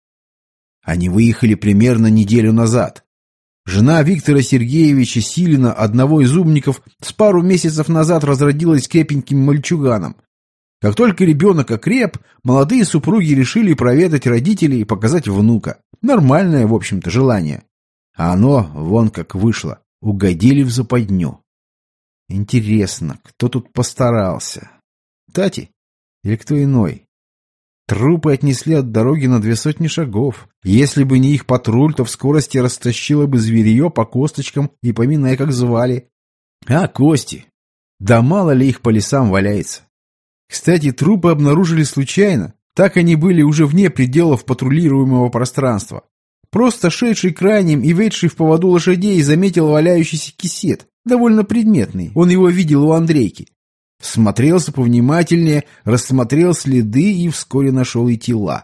Они выехали примерно неделю назад. Жена Виктора Сергеевича Силина, одного из умников, с пару месяцев назад разродилась крепеньким мальчуганом. Как только ребенок окреп, молодые супруги решили проведать родителей и показать внука. Нормальное, в общем-то, желание. А оно вон как вышло. Угодили в западню. Интересно, кто тут постарался? Тати? Или кто иной? Трупы отнесли от дороги на две сотни шагов. Если бы не их патруль, то в скорости растащило бы зверье по косточкам и поминая, как звали. А, кости! Да мало ли их по лесам валяется. Кстати, трупы обнаружили случайно. Так они были уже вне пределов патрулируемого пространства. Просто шедший крайним и ведший в поводу лошадей заметил валяющийся кисет. Довольно предметный. Он его видел у Андрейки. Смотрелся повнимательнее, рассмотрел следы и вскоре нашел и тела.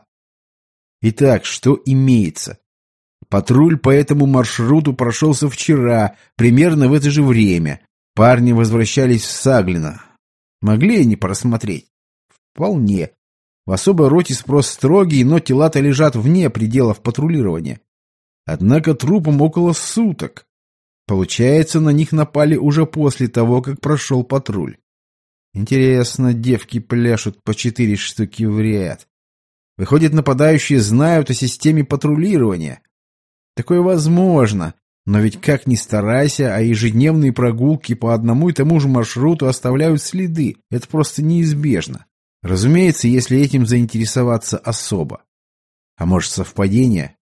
Итак, что имеется? Патруль по этому маршруту прошелся вчера, примерно в это же время. Парни возвращались в Саглино. Могли они просмотреть? Вполне. В особой роте спрос строгий, но тела-то лежат вне пределов патрулирования. Однако трупам около суток. Получается, на них напали уже после того, как прошел патруль. Интересно, девки пляшут по четыре штуки в ряд. Выходит, нападающие знают о системе патрулирования. Такое возможно, но ведь как ни старайся, а ежедневные прогулки по одному и тому же маршруту оставляют следы. Это просто неизбежно. Разумеется, если этим заинтересоваться особо. А может, совпадение?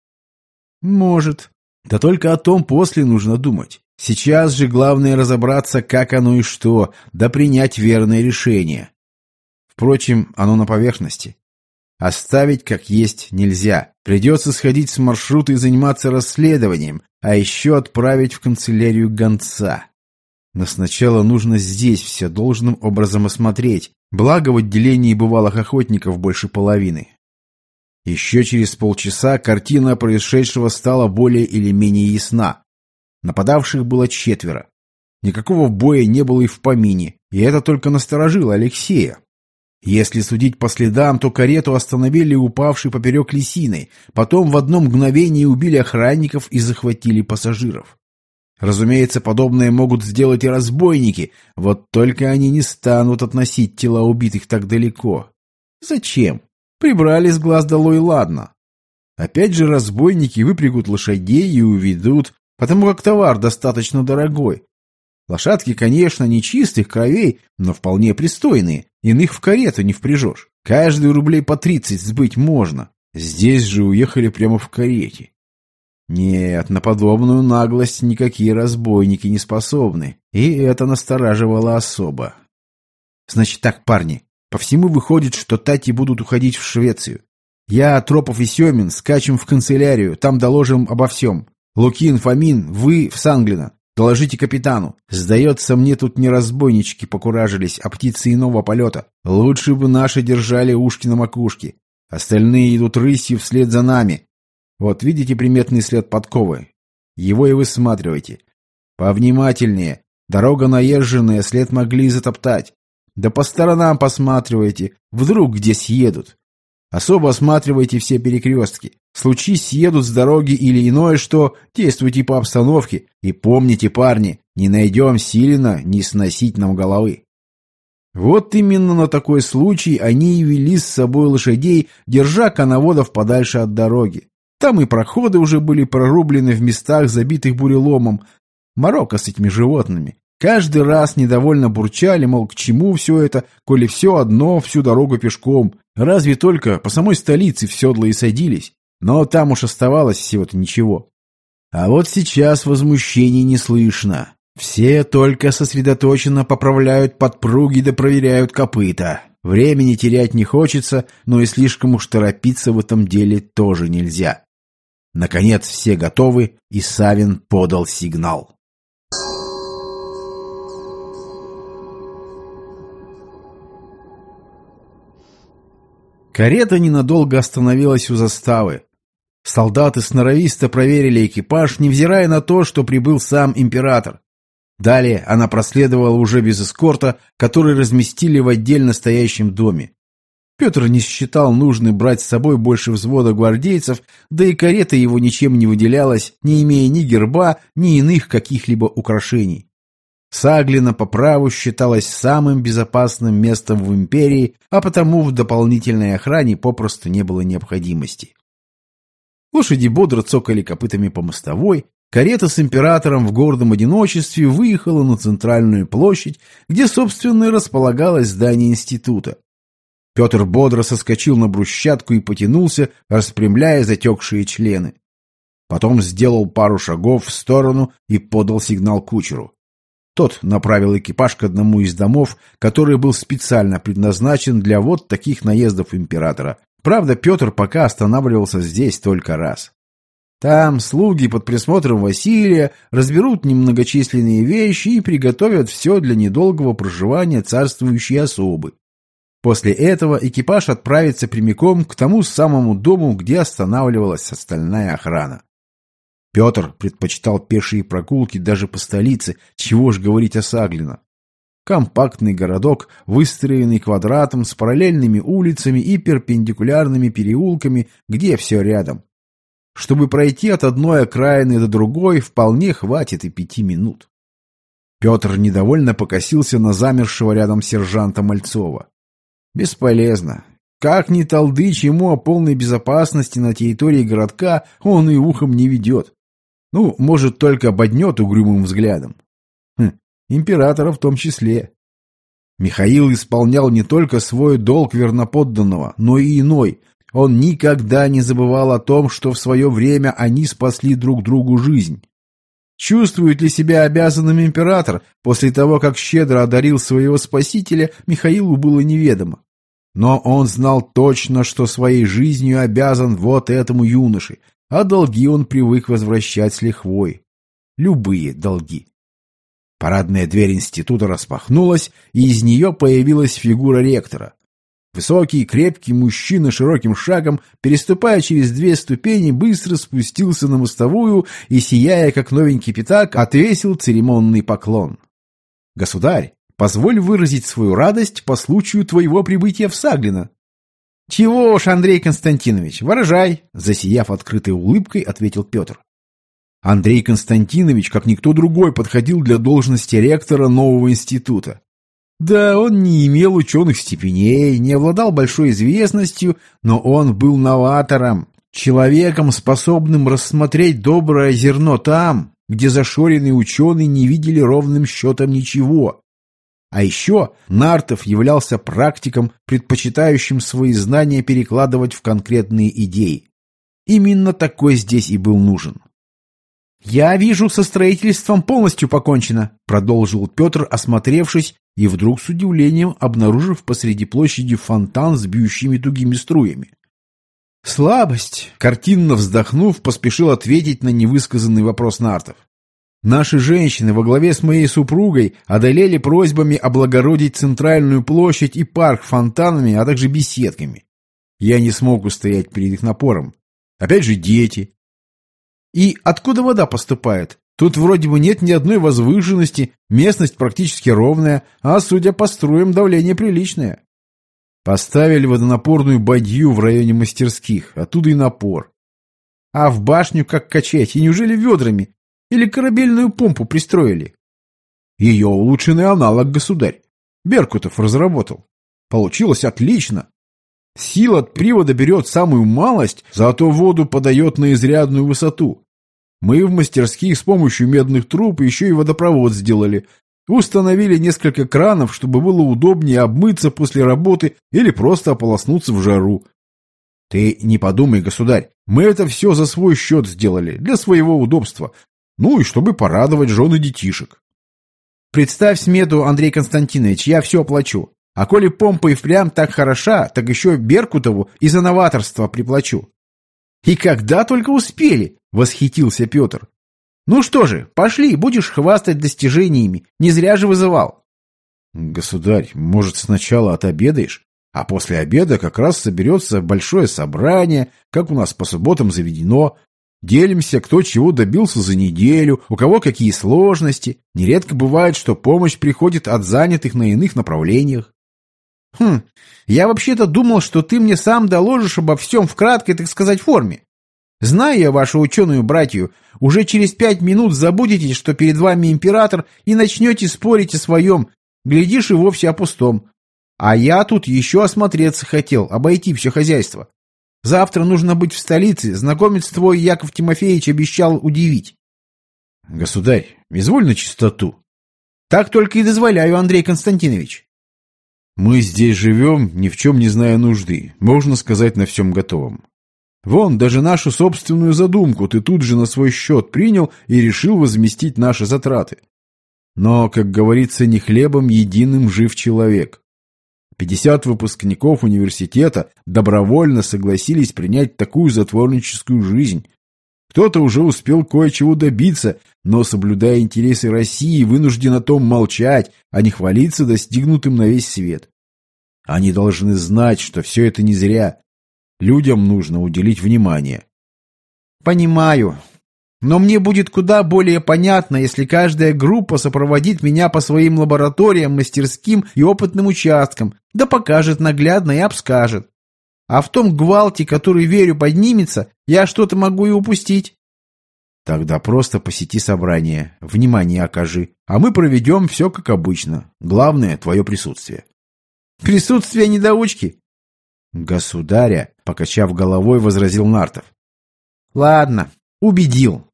Может. Да только о том после нужно думать. Сейчас же главное разобраться, как оно и что, да принять верное решение. Впрочем, оно на поверхности. Оставить как есть нельзя. Придется сходить с маршрута и заниматься расследованием, а еще отправить в канцелярию гонца. Но сначала нужно здесь все должным образом осмотреть, благо в отделении бывалых охотников больше половины. Еще через полчаса картина происшедшего стала более или менее ясна. Нападавших было четверо. Никакого боя не было и в помине, и это только насторожило Алексея. Если судить по следам, то карету остановили упавшей поперек лисиной, потом в одно мгновение убили охранников и захватили пассажиров. Разумеется, подобное могут сделать и разбойники, вот только они не станут относить тела убитых так далеко. Зачем? Прибрали с глаз долой, ладно. Опять же разбойники выпрягут лошадей и уведут, потому как товар достаточно дорогой. Лошадки, конечно, не чистых кровей, но вполне пристойные, иных в карету не впряжешь. Каждый рублей по тридцать сбыть можно. Здесь же уехали прямо в карете. Нет, на подобную наглость никакие разбойники не способны, и это настораживало особо. Значит так, парни, по всему выходит, что тати будут уходить в Швецию. Я, Тропов и Семин скачем в канцелярию, там доложим обо всем. Лукин, Фомин, вы в Санглино. Доложите капитану. Сдается мне, тут не разбойнички покуражились, а птицы иного полета. Лучше бы наши держали ушки на макушке. Остальные идут рысью вслед за нами. Вот видите приметный след подковы? Его и высматривайте. Повнимательнее. Дорога наезженная, след могли затоптать. Да по сторонам посматривайте, вдруг где съедут. Особо осматривайте все перекрестки. Случись съедут с дороги или иное что, действуйте по обстановке. И помните, парни, не найдем силена не сносить нам головы. Вот именно на такой случай они и вели с собой лошадей, держа коноводов подальше от дороги. Там и проходы уже были прорублены в местах, забитых буреломом. Морока с этими животными. Каждый раз недовольно бурчали, мол, к чему все это, коли все одно всю дорогу пешком. Разве только по самой столице в седла и садились. Но там уж оставалось всего-то ничего. А вот сейчас возмущений не слышно. Все только сосредоточенно поправляют подпруги да проверяют копыта. Времени терять не хочется, но и слишком уж торопиться в этом деле тоже нельзя. Наконец все готовы, и Савин подал сигнал. Карета ненадолго остановилась у заставы. Солдаты сноровисто проверили экипаж, невзирая на то, что прибыл сам император. Далее она проследовала уже без эскорта, который разместили в отдельно стоящем доме. Петр не считал нужным брать с собой больше взвода гвардейцев, да и карета его ничем не выделялась, не имея ни герба, ни иных каких-либо украшений. Саглино по праву считалось самым безопасным местом в империи, а потому в дополнительной охране попросту не было необходимости. Лошади бодро цокали копытами по мостовой, карета с императором в гордом одиночестве выехала на центральную площадь, где, собственно, и располагалось здание института. Петр бодро соскочил на брусчатку и потянулся, распрямляя затекшие члены. Потом сделал пару шагов в сторону и подал сигнал кучеру. Тот направил экипаж к одному из домов, который был специально предназначен для вот таких наездов императора. Правда, Петр пока останавливался здесь только раз. Там слуги под присмотром Василия разберут немногочисленные вещи и приготовят все для недолгого проживания царствующей особы. После этого экипаж отправится прямиком к тому самому дому, где останавливалась остальная охрана. Петр предпочитал пешие прогулки даже по столице, чего ж говорить о Саглино. Компактный городок, выстроенный квадратом с параллельными улицами и перпендикулярными переулками, где все рядом. Чтобы пройти от одной окраины до другой, вполне хватит и пяти минут. Петр недовольно покосился на замершего рядом сержанта Мальцова. Бесполезно. Как ни толдычь ему о полной безопасности на территории городка, он и ухом не ведет. Ну, может, только ободнет угрюмым взглядом. Хм, императора в том числе. Михаил исполнял не только свой долг верноподданного, но и иной. Он никогда не забывал о том, что в свое время они спасли друг другу жизнь. Чувствует ли себя обязанным император после того, как щедро одарил своего спасителя, Михаилу было неведомо. Но он знал точно, что своей жизнью обязан вот этому юноше, а долги он привык возвращать с лихвой. Любые долги. Парадная дверь института распахнулась, и из нее появилась фигура ректора. Высокий, крепкий мужчина широким шагом, переступая через две ступени, быстро спустился на мостовую и, сияя как новенький пятак, отвесил церемонный поклон. «Государь, позволь выразить свою радость по случаю твоего прибытия в Саглино». «Чего уж, Андрей Константинович, выражай», — засияв открытой улыбкой, ответил Петр. Андрей Константинович, как никто другой, подходил для должности ректора нового института. Да, он не имел ученых степеней, не обладал большой известностью, но он был новатором, человеком, способным рассмотреть доброе зерно там, где зашоренные ученые не видели ровным счетом ничего. А еще Нартов являлся практиком, предпочитающим свои знания перекладывать в конкретные идеи. Именно такой здесь и был нужен. «Я вижу, со строительством полностью покончено», — продолжил Петр, осмотревшись, и вдруг с удивлением обнаружив посреди площади фонтан с бьющими тугими струями. «Слабость», — картинно вздохнув, поспешил ответить на невысказанный вопрос Нартов. «Наши женщины во главе с моей супругой одолели просьбами облагородить центральную площадь и парк фонтанами, а также беседками. Я не смог устоять перед их напором. Опять же дети. И откуда вода поступает? Тут вроде бы нет ни одной возвышенности, местность практически ровная, а, судя по струям, давление приличное. Поставили водонапорную бадью в районе мастерских, оттуда и напор. А в башню как качать, и неужели ведрами? Или корабельную помпу пристроили? Ее улучшенный аналог, государь. Беркутов разработал. Получилось отлично. Сила от привода берет самую малость, зато воду подает на изрядную высоту. Мы в мастерских с помощью медных труб еще и водопровод сделали. Установили несколько кранов, чтобы было удобнее обмыться после работы или просто ополоснуться в жару. Ты не подумай, государь, мы это все за свой счет сделали, для своего удобства. Ну и чтобы порадовать жен и детишек. Представь смету, Андрей Константинович, я все оплачу. А коли помпа и впрямь так хороша, так еще Беркутову и за новаторство приплачу. И когда только успели, восхитился Петр. Ну что же, пошли, будешь хвастать достижениями, не зря же вызывал. Государь, может, сначала отобедаешь, а после обеда как раз соберется большое собрание, как у нас по субботам заведено. Делимся, кто чего добился за неделю, у кого какие сложности. Нередко бывает, что помощь приходит от занятых на иных направлениях. Хм, я вообще-то думал, что ты мне сам доложишь обо всем в краткой, так сказать, форме. Знаю я вашу ученую братью, уже через пять минут забудете, что перед вами император, и начнете спорить о своем, глядишь и вовсе о пустом. А я тут еще осмотреться хотел, обойти все хозяйство. Завтра нужно быть в столице, знакомец твой Яков Тимофеевич обещал удивить. Государь, изволь на чистоту. Так только и дозволяю, Андрей Константинович. Мы здесь живем, ни в чем не зная нужды, можно сказать, на всем готовом. Вон, даже нашу собственную задумку ты тут же на свой счет принял и решил возместить наши затраты. Но, как говорится, не хлебом единым жив человек. пятьдесят выпускников университета добровольно согласились принять такую затворническую жизнь. Кто-то уже успел кое-чего добиться, но, соблюдая интересы России, вынужден о том молчать, а не хвалиться достигнутым на весь свет. Они должны знать, что все это не зря. Людям нужно уделить внимание. Понимаю. Но мне будет куда более понятно, если каждая группа сопроводит меня по своим лабораториям, мастерским и опытным участкам, да покажет наглядно и обскажет. А в том гвалте, который, верю, поднимется, я что-то могу и упустить. Тогда просто посети собрание, внимание окажи, а мы проведем все как обычно. Главное — твое присутствие. Присутствие недоучки? Государя, покачав головой, возразил Нартов. Ладно, убедил.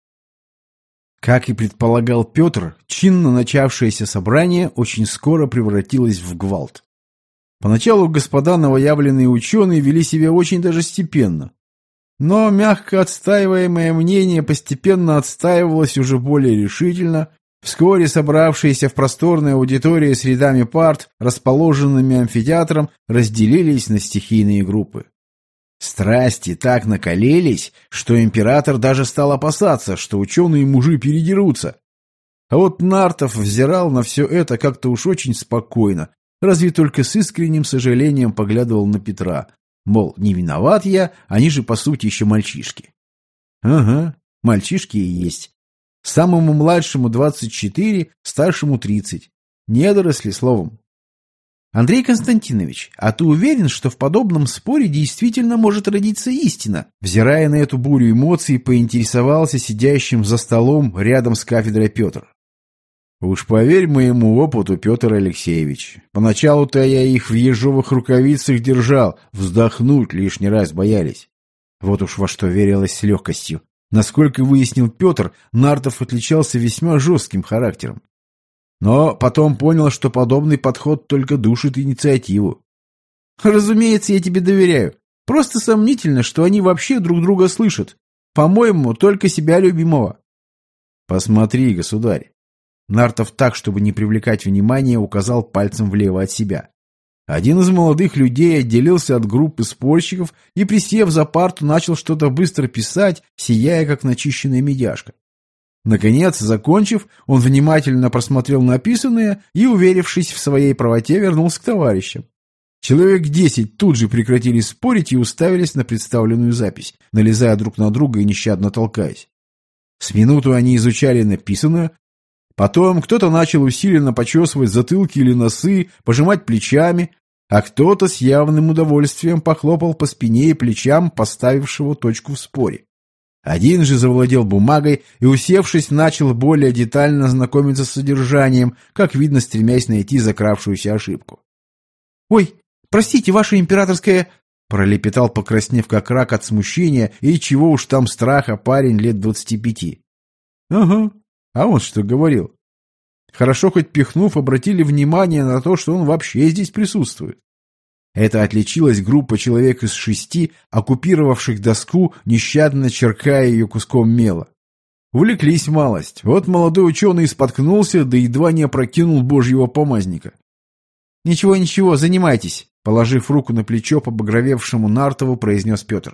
Как и предполагал Петр, чинно начавшееся собрание очень скоро превратилось в гвалт. Поначалу господа новоявленные ученые вели себя очень даже степенно. Но мягко отстаиваемое мнение постепенно отстаивалось уже более решительно. Вскоре собравшиеся в просторной аудитории с рядами парт, расположенными амфитеатром, разделились на стихийные группы. Страсти так накалились, что император даже стал опасаться, что ученые-мужи передерутся. А вот Нартов взирал на все это как-то уж очень спокойно, разве только с искренним сожалением поглядывал на Петра. Мол, не виноват я, они же по сути еще мальчишки. Ага, мальчишки и есть. Самому младшему двадцать четыре, старшему тридцать. Недоросли, словом. «Андрей Константинович, а ты уверен, что в подобном споре действительно может родиться истина?» Взирая на эту бурю эмоций, поинтересовался сидящим за столом рядом с кафедрой Петр. «Уж поверь моему опыту, Петр Алексеевич, поначалу-то я их в ежовых рукавицах держал, вздохнуть лишний раз боялись». Вот уж во что верилось с легкостью. Насколько выяснил Петр, Нартов отличался весьма жестким характером. Но потом понял, что подобный подход только душит инициативу. «Разумеется, я тебе доверяю. Просто сомнительно, что они вообще друг друга слышат. По-моему, только себя любимого». «Посмотри, государь». Нартов так, чтобы не привлекать внимания, указал пальцем влево от себя. Один из молодых людей отделился от группы спорщиков и, присев за парту, начал что-то быстро писать, сияя, как начищенная медяшка. Наконец, закончив, он внимательно просмотрел написанное и, уверившись в своей правоте, вернулся к товарищам. Человек десять тут же прекратили спорить и уставились на представленную запись, налезая друг на друга и нещадно толкаясь. С минуту они изучали написанное, потом кто-то начал усиленно почесывать затылки или носы, пожимать плечами, а кто-то с явным удовольствием похлопал по спине и плечам поставившего точку в споре. Один же завладел бумагой и, усевшись, начал более детально знакомиться с содержанием, как видно, стремясь найти закравшуюся ошибку. «Ой, простите, ваше императорское...» пролепетал, покраснев как рак от смущения, и чего уж там страха парень лет двадцати пяти. «Ага, а он что говорил?» Хорошо, хоть пихнув, обратили внимание на то, что он вообще здесь присутствует. Это отличилась группа человек из шести, оккупировавших доску, нещадно черкая ее куском мела. Увлеклись малость. Вот молодой ученый споткнулся, да едва не опрокинул божьего помазника. «Ничего, ничего, занимайтесь», — положив руку на плечо побагровевшему Нартову, произнес Петр.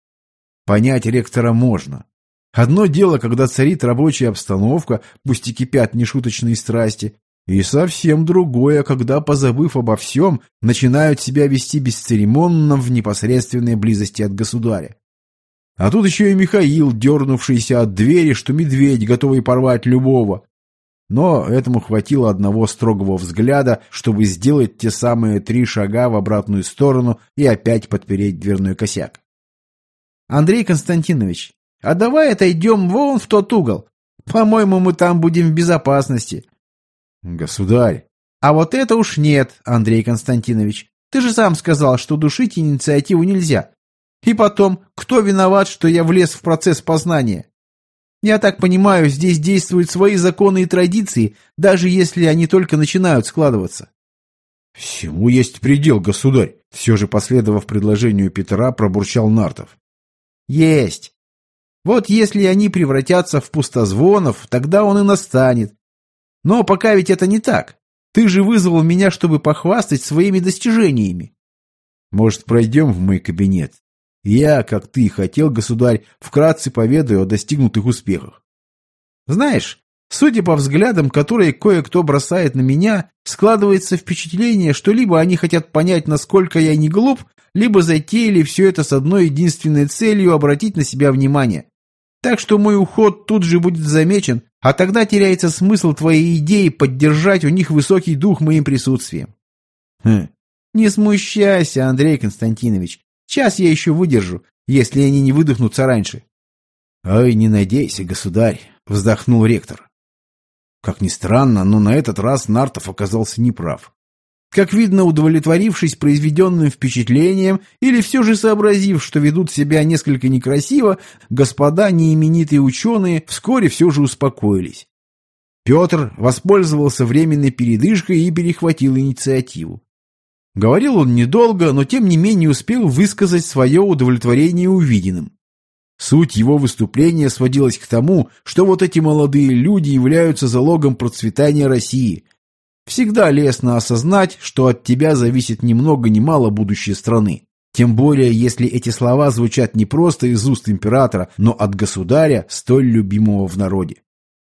Понять ректора можно. Одно дело, когда царит рабочая обстановка, пусть и кипят нешуточные страсти, и совсем другое, когда, позабыв обо всем, начинают себя вести бесцеремонно в непосредственной близости от государя. А тут еще и Михаил, дернувшийся от двери, что медведь, готовый порвать любого. Но этому хватило одного строгого взгляда, чтобы сделать те самые три шага в обратную сторону и опять подпереть дверной косяк. «Андрей Константинович, а давай отойдем вон в тот угол. По-моему, мы там будем в безопасности». «Государь!» «А вот это уж нет, Андрей Константинович. Ты же сам сказал, что душить инициативу нельзя. И потом, кто виноват, что я влез в процесс познания? Я так понимаю, здесь действуют свои законы и традиции, даже если они только начинают складываться». «Всему есть предел, государь!» Все же, последовав предложению Петра, пробурчал Нартов. «Есть. Вот если они превратятся в пустозвонов, тогда он и настанет. Но пока ведь это не так. Ты же вызвал меня, чтобы похвастать своими достижениями». «Может, пройдем в мой кабинет? Я, как ты и хотел, государь, вкратце поведаю о достигнутых успехах». «Знаешь, судя по взглядам, которые кое-кто бросает на меня, складывается впечатление, что либо они хотят понять, насколько я не глуп, либо затеяли все это с одной единственной целью обратить на себя внимание. Так что мой уход тут же будет замечен, а тогда теряется смысл твоей идеи поддержать у них высокий дух моим присутствием». «Хм. Не смущайся, Андрей Константинович. Час я еще выдержу, если они не выдохнутся раньше». «Ой, не надейся, государь», — вздохнул ректор. Как ни странно, но на этот раз Нартов оказался неправ. Как видно, удовлетворившись произведенным впечатлением или все же сообразив, что ведут себя несколько некрасиво, господа неименитые ученые вскоре все же успокоились. Петр воспользовался временной передышкой и перехватил инициативу. Говорил он недолго, но тем не менее успел высказать свое удовлетворение увиденным. Суть его выступления сводилась к тому, что вот эти молодые люди являются залогом процветания России. Всегда лестно осознать, что от тебя зависит ни много ни мало будущее страны. Тем более, если эти слова звучат не просто из уст императора, но от государя, столь любимого в народе.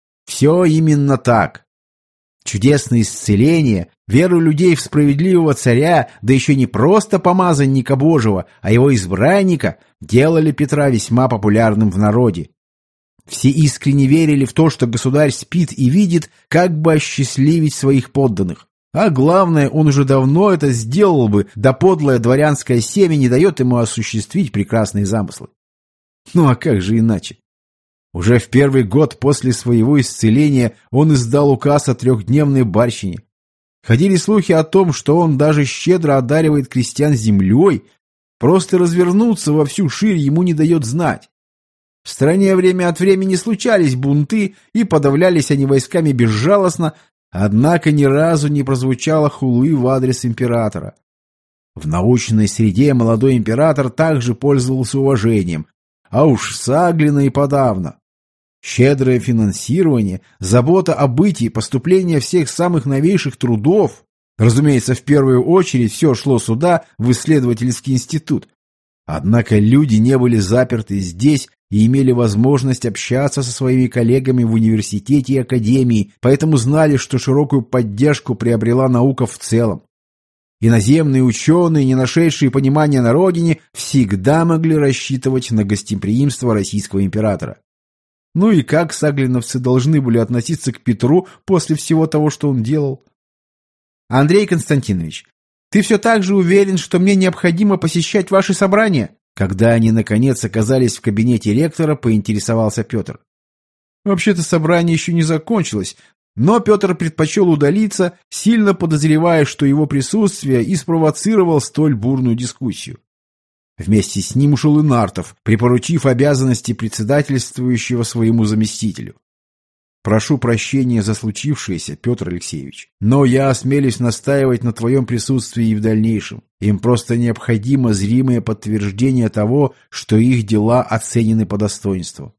Все именно так. Чудесное исцеление, веру людей в справедливого царя, да еще не просто помазанника Божьего, а его избранника, делали Петра весьма популярным в народе. Все искренне верили в то, что государь спит и видит, как бы осчастливить своих подданных. А главное, он уже давно это сделал бы, да подлое дворянское семя не дает ему осуществить прекрасные замыслы. Ну а как же иначе? Уже в первый год после своего исцеления он издал указ о трехдневной барщине. Ходили слухи о том, что он даже щедро одаривает крестьян землей, просто развернуться во всю ширь ему не дает знать. В стране время от времени случались бунты, и подавлялись они войсками безжалостно, однако ни разу не прозвучало хулы в адрес императора. В научной среде молодой император также пользовался уважением, а уж Саглина и подавно. Щедрое финансирование, забота о бытии, поступление всех самых новейших трудов. Разумеется, в первую очередь все шло сюда, в исследовательский институт. Однако люди не были заперты здесь и имели возможность общаться со своими коллегами в университете и академии, поэтому знали, что широкую поддержку приобрела наука в целом. Иноземные ученые, не нашедшие понимания на родине, всегда могли рассчитывать на гостеприимство российского императора. Ну и как саглиновцы должны были относиться к Петру после всего того, что он делал? Андрей Константинович, ты все так же уверен, что мне необходимо посещать ваши собрания? Когда они, наконец, оказались в кабинете ректора, поинтересовался Петр. Вообще-то собрание еще не закончилось, но Петр предпочел удалиться, сильно подозревая, что его присутствие и спровоцировал столь бурную дискуссию. Вместе с ним ушел и Нартов, припоручив обязанности председательствующего своему заместителю. «Прошу прощения за случившееся, Петр Алексеевич, но я осмелюсь настаивать на твоем присутствии и в дальнейшем. Им просто необходимо зримое подтверждение того, что их дела оценены по достоинству».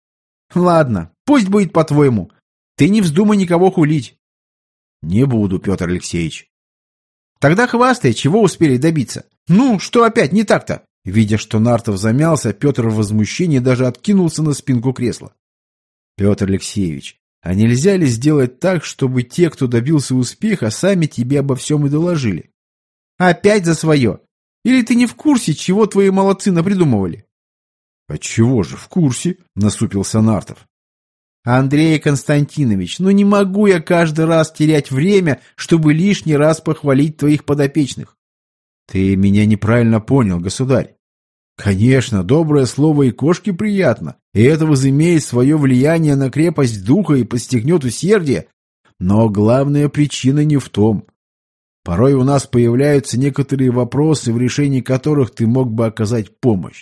«Ладно, пусть будет по-твоему. Ты не вздумай никого хулить». «Не буду, Петр Алексеевич». «Тогда хвастай, чего успели добиться. Ну, что опять не так-то?» Видя, что Нартов замялся, Петр в возмущении даже откинулся на спинку кресла. «Петр Алексеевич, а нельзя ли сделать так, чтобы те, кто добился успеха, сами тебе обо всем и доложили?» «Опять за свое? Или ты не в курсе, чего твои молодцы напридумывали?» «Отчего же в курсе?» — насупился Нартов. «Андрей Константинович, ну не могу я каждый раз терять время, чтобы лишний раз похвалить твоих подопечных». «Ты меня неправильно понял, государь. Конечно, доброе слово и кошке приятно, и это возымеет свое влияние на крепость духа и подстегнет усердие, но главная причина не в том. Порой у нас появляются некоторые вопросы, в решении которых ты мог бы оказать помощь».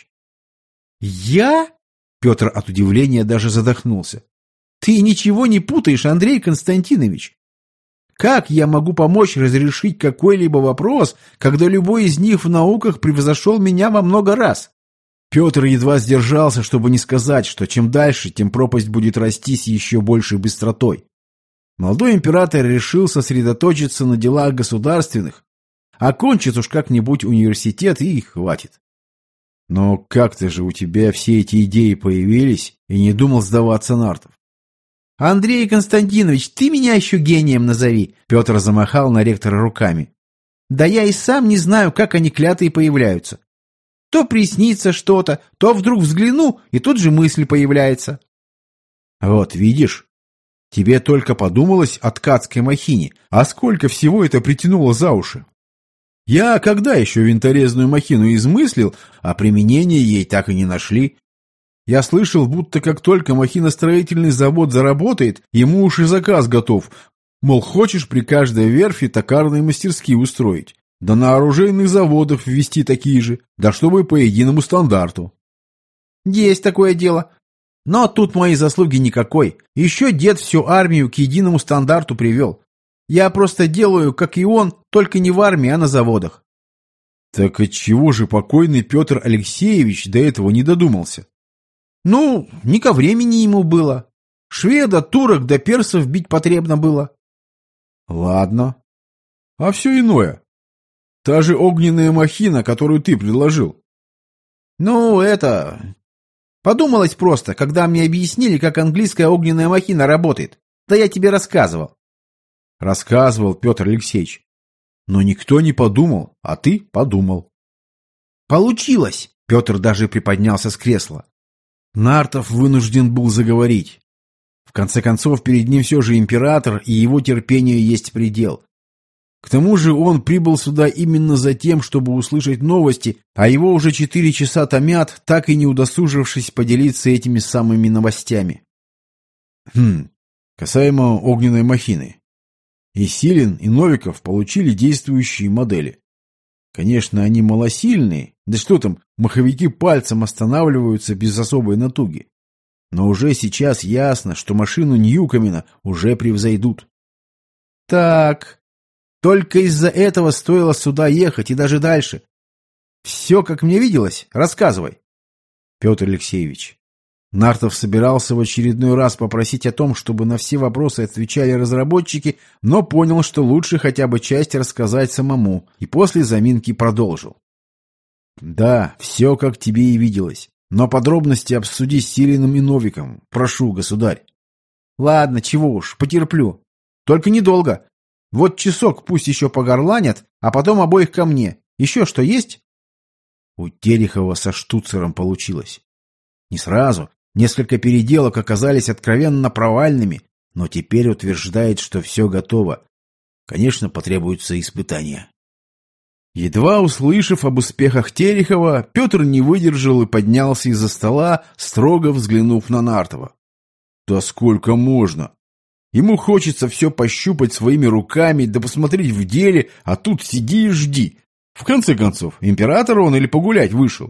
«Я?» — Петр от удивления даже задохнулся. «Ты ничего не путаешь, Андрей Константинович. Как я могу помочь разрешить какой-либо вопрос, когда любой из них в науках превзошел меня во много раз?» Петр едва сдержался, чтобы не сказать, что чем дальше, тем пропасть будет расти с еще большей быстротой. Молодой император решил сосредоточиться на делах государственных, окончит уж как-нибудь университет и хватит. «Но как-то же у тебя все эти идеи появились, и не думал сдаваться, Нартов». «Андрей Константинович, ты меня еще гением назови!» Петр замахал на ректора руками. «Да я и сам не знаю, как они клятые появляются. То приснится что-то, то вдруг взгляну, и тут же мысль появляется». «Вот видишь, тебе только подумалось о ткацкой махине, а сколько всего это притянуло за уши. Я когда еще винторезную махину измыслил, а применения ей так и не нашли. Я слышал, будто как только махиностроительный завод заработает, ему уж и заказ готов. Мол, хочешь при каждой верфи токарные мастерские устроить, да на оружейных заводах ввести такие же, да чтобы по единому стандарту». «Есть такое дело. Но тут моей заслуги никакой. Еще дед всю армию к единому стандарту привел. Я просто делаю, как и он, только не в армии, а на заводах». «Так отчего же покойный Петр Алексеевич до этого не додумался?» «Ну, не ко времени ему было. Шведа, турок да персов бить потребно было». «Ладно. А все иное. Та же огненная махина, которую ты предложил». «Ну, это... Подумалось просто, когда мне объяснили, как английская огненная махина работает. Да я тебе рассказывал». «Рассказывал, Петр Алексеевич. Но никто не подумал, а ты подумал». «Получилось!» — Петр даже приподнялся с кресла. Нартов вынужден был заговорить. В конце концов, перед ним все же император, и его терпению есть предел. К тому же он прибыл сюда именно за тем, чтобы услышать новости, а его уже четыре часа томят, так и не удосужившись поделиться этими самыми новостями. Хм, касаемо огненной махины. И Силин, и Новиков получили действующие модели. Конечно, они малосильные, да что там, маховики пальцем останавливаются без особой натуги. Но уже сейчас ясно, что машину Ньюкомена уже превзойдут. Так, только из-за этого стоило сюда ехать и даже дальше. Все, как мне виделось, рассказывай. Петр Алексеевич, Нартов собирался в очередной раз попросить о том, чтобы на все вопросы отвечали разработчики, но понял, что лучше хотя бы часть рассказать самому, и после заминки продолжил. Да, все, как тебе и виделось. Но подробности обсуди с Силиным и Новиком. Прошу, государь. Ладно, чего уж, потерплю. Только недолго. Вот часок пусть еще погорланят, а потом обоих ко мне. Еще что есть? У Терехова со штуцером получилось. Не сразу. Несколько переделок оказались откровенно провальными, но теперь утверждает, что все готово. Конечно, потребуются испытания. Едва услышав об успехах Терехова, Петр не выдержал и поднялся из-за стола, строго взглянув на Нартова. «Да сколько можно? Ему хочется все пощупать своими руками, да посмотреть в деле, а тут сиди и жди. В конце концов, император он или погулять вышел?»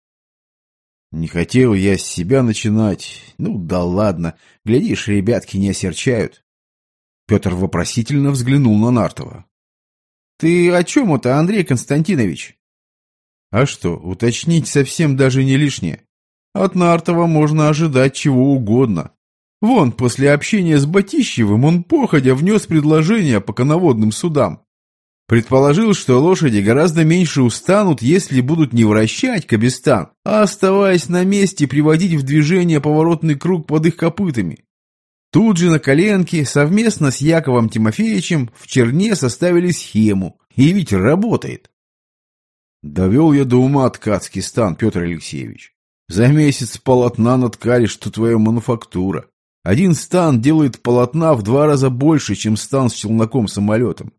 «Не хотел я с себя начинать. Ну да ладно, глядишь, ребятки не осерчают». Петр вопросительно взглянул на Нартова. «Ты о чем это, Андрей Константинович?» «А что, уточнить совсем даже не лишнее. От Нартова можно ожидать чего угодно. Вон, после общения с Батищевым он походя внес предложение по коноводным судам. Предположил, что лошади гораздо меньше устанут, если будут не вращать кабестан, а, оставаясь на месте, приводить в движение поворотный круг под их копытами. Тут же на коленке совместно с Яковом Тимофеевичем в Черне составили схему. И ведь работает. Довел я до ума ткацкий стан, Петр Алексеевич. За месяц полотна наткали, что твоя мануфактура. Один стан делает полотна в два раза больше, чем стан с челноком-самолетом.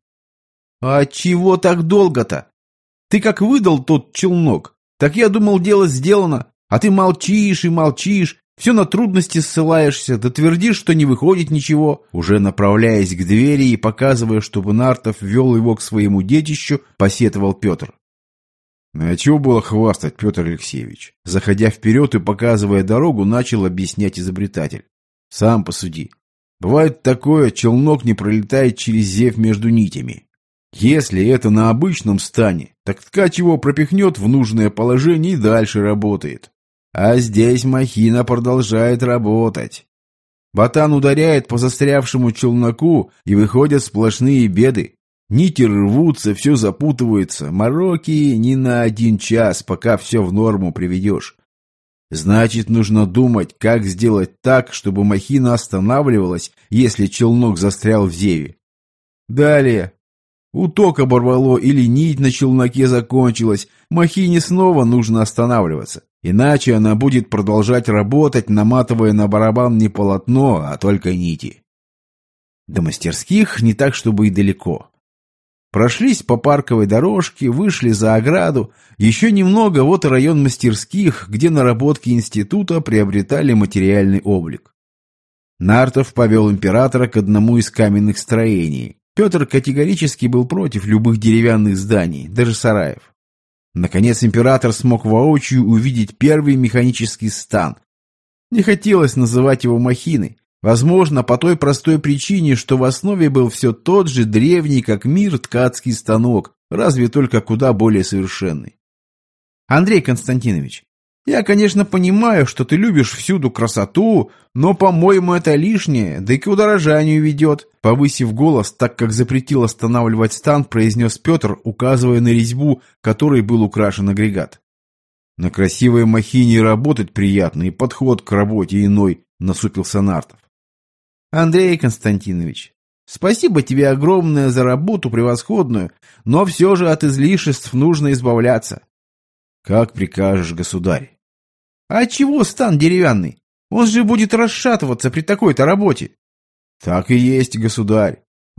А чего так долго-то? Ты как выдал тот челнок, так я думал, дело сделано, а ты молчишь и молчишь. Все на трудности ссылаешься, да твердишь, что не выходит ничего. Уже направляясь к двери и показывая, чтобы Нартов вел его к своему детищу, посетовал Петр. Ну а чего было хвастать, Петр Алексеевич? Заходя вперед и показывая дорогу, начал объяснять изобретатель. Сам посуди. Бывает такое, челнок не пролетает через зев между нитями. Если это на обычном стане, так ткач его пропихнет в нужное положение и дальше работает. А здесь махина продолжает работать. Ботан ударяет по застрявшему челноку, и выходят сплошные беды. Нити рвутся, все запутывается, мороки не на один час, пока все в норму приведешь. Значит, нужно думать, как сделать так, чтобы махина останавливалась, если челнок застрял в зеве. Далее. Уток оборвало или нить на челноке закончилась, махине снова нужно останавливаться. Иначе она будет продолжать работать, наматывая на барабан не полотно, а только нити. До мастерских не так, чтобы и далеко. Прошлись по парковой дорожке, вышли за ограду. Еще немного, вот и район мастерских, где наработки института приобретали материальный облик. Нартов повел императора к одному из каменных строений. Петр категорически был против любых деревянных зданий, даже сараев. Наконец император смог воочию увидеть первый механический стан. Не хотелось называть его махиной. Возможно, по той простой причине, что в основе был все тот же древний, как мир, ткацкий станок, разве только куда более совершенный. Андрей Константинович, я, конечно, понимаю, что ты любишь всюду красоту, но, по-моему, это лишнее, да и к удорожанию ведет. Повысив голос, так как запретил останавливать стан, произнес Петр, указывая на резьбу, которой был украшен агрегат. На красивой махине работать приятно, и подход к работе иной, насупился Нартов. Андрей Константинович, спасибо тебе огромное за работу превосходную, но все же от излишеств нужно избавляться. Как прикажешь, государь. А чего стан деревянный? Он же будет расшатываться при такой-то работе. Так и есть, государь.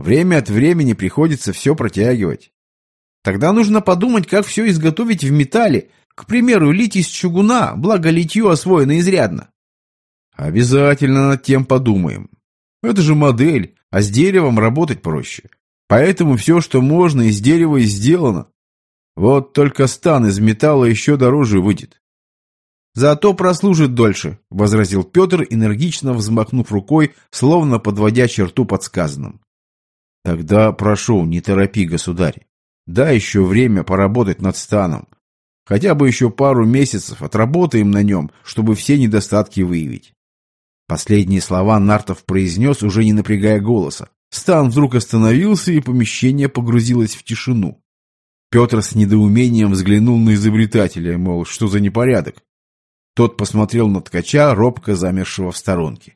Время от времени приходится все протягивать. Тогда нужно подумать, как все изготовить в металле. К примеру, лить из чугуна, благо литье освоено изрядно. Обязательно над тем подумаем. Это же модель, а с деревом работать проще. Поэтому все, что можно, из дерева и сделано. Вот только стан из металла еще дороже выйдет. Зато прослужит дольше, — возразил Петр, энергично взмахнув рукой, словно подводя черту под сказанным. Тогда прошу, не торопи, государь. Дай еще время поработать над станом. Хотя бы еще пару месяцев отработаем на нем, чтобы все недостатки выявить. Последние слова Нартов произнес, уже не напрягая голоса. Стан вдруг остановился, и помещение погрузилось в тишину. Петр с недоумением взглянул на изобретателя, мол, что за непорядок. Тот посмотрел на ткача, робко замершего в сторонке.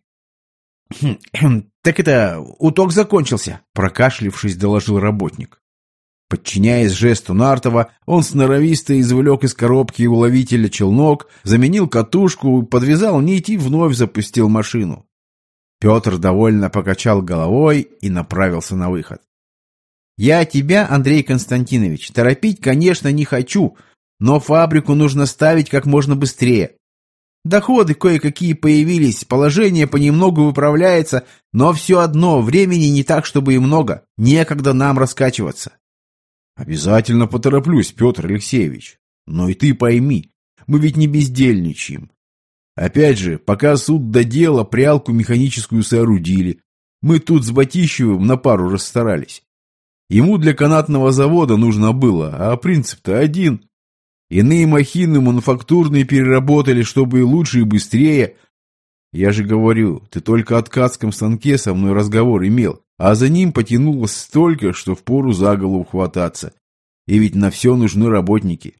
«Так это, уток закончился», — прокашлившись, доложил работник. Подчиняясь жесту Нартова, он сноровисто извлек из коробки уловителя челнок, заменил катушку, подвязал нить и вновь запустил машину. Петр довольно покачал головой и направился на выход. «Я тебя, Андрей Константинович, торопить, конечно, не хочу, но фабрику нужно ставить как можно быстрее. Доходы кое-какие появились, положение понемногу выправляется, но все одно, времени не так, чтобы и много, некогда нам раскачиваться». «Обязательно потороплюсь, Петр Алексеевич. Но и ты пойми, мы ведь не бездельничаем. Опять же, пока суд до дела, прялку механическую соорудили. Мы тут с Батищевым на пару расстарались. Ему для канатного завода нужно было, а принцип-то один. Иные махины мануфактурные переработали, чтобы и лучше, и быстрее. Я же говорю, ты только о ткацком станке со мной разговор имел, а за ним потянулось столько, что впору за голову хвататься. И ведь на все нужны работники».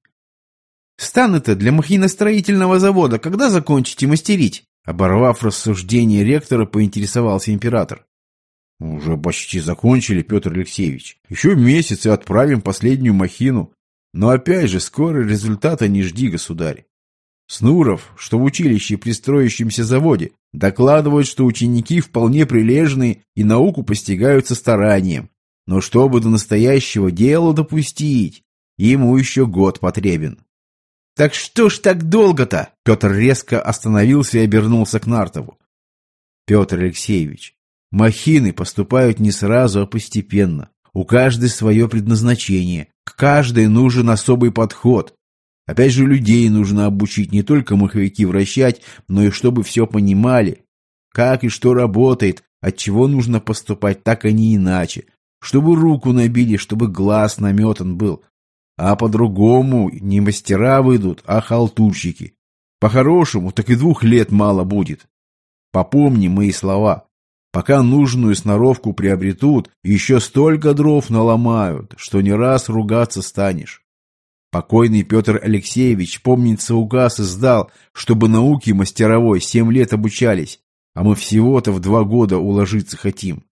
«Стан-то для махиностроительного завода когда закончите мастерить?» Оборвав рассуждение ректора, поинтересовался император. «Уже почти закончили, Петр Алексеевич. Еще месяц и отправим последнюю махину. Но опять же, скоро результата не жди, государь. Снуров, что в училище при строящемся заводе, докладывает, что ученики вполне прилежные и науку постигают со старанием. Но чтобы до настоящего дела допустить, ему еще год потребен». «Так что ж так долго-то?» Петр резко остановился и обернулся к Нартову. «Петр Алексеевич, махины поступают не сразу, а постепенно. У каждой свое предназначение, к каждой нужен особый подход. Опять же, людей нужно обучить, не только маховики вращать, но и чтобы все понимали, как и что работает, от чего нужно поступать так, а не иначе, чтобы руку набили, чтобы глаз наметан был. А по-другому не мастера выйдут, а халтурщики. По-хорошему, так и двух лет мало будет. Попомни мои слова. Пока нужную сноровку приобретут, еще столько дров наломают, что не раз ругаться станешь. Покойный Петр Алексеевич, помнится, указ издал, чтобы науке мастеровой семь лет обучались, а мы всего-то в два года уложиться хотим.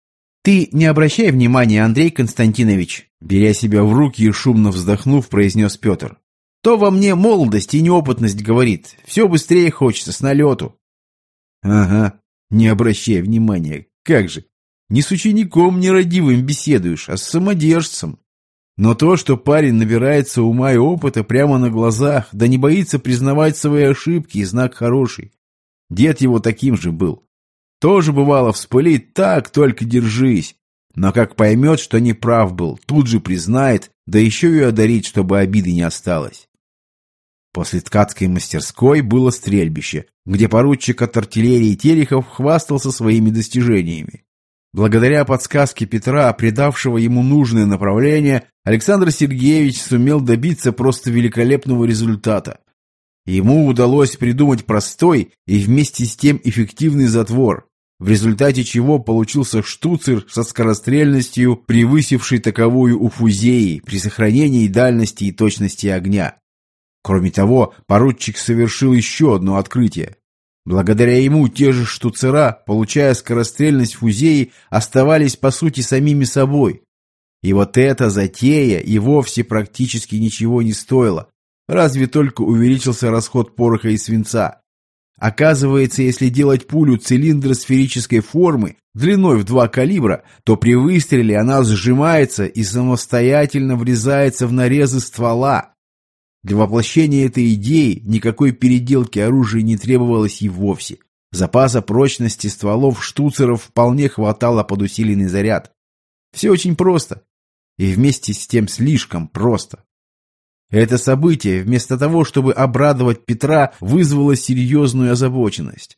«Ты не обращай внимания, Андрей Константинович», беря себя в руки и шумно вздохнув, произнес Петр. «То во мне молодость и неопытность говорит. Все быстрее хочется, с налету». «Ага, не обращай внимания. Как же? Не с учеником нерадивым беседуешь, а с самодержцем. Но то, что парень набирается ума и опыта прямо на глазах, да не боится признавать свои ошибки, знак хороший. Дед его таким же был. Тоже бывало вспылит, так только держись. Но как поймет, что не прав был, тут же признает, да еще и одарит, чтобы обиды не осталось». После ткацкой мастерской было стрельбище, где поручик от артиллерии Терехов хвастался своими достижениями. Благодаря подсказке Петра, придавшего ему нужное направление, Александр Сергеевич сумел добиться просто великолепного результата. Ему удалось придумать простой и вместе с тем эффективный затвор, в результате чего получился штуцер со скорострельностью, превысивший таковую у фузеи при сохранении дальности и точности огня. Кроме того, поручик совершил еще одно открытие. Благодаря ему те же штуцера, получая скорострельность фузеи, оставались по сути самими собой. И вот эта затея и вовсе практически ничего не стоила, разве только увеличился расход пороха и свинца. Оказывается, если делать пулю цилиндра сферической формы длиной в два калибра, то при выстреле она сжимается и самостоятельно врезается в нарезы ствола. Для воплощения этой идеи никакой переделки оружия не требовалось и вовсе. Запаса прочности стволов штуцеров вполне хватало под усиленный заряд. Все очень просто. И вместе с тем слишком просто. Это событие, вместо того, чтобы обрадовать Петра, вызвало серьезную озабоченность.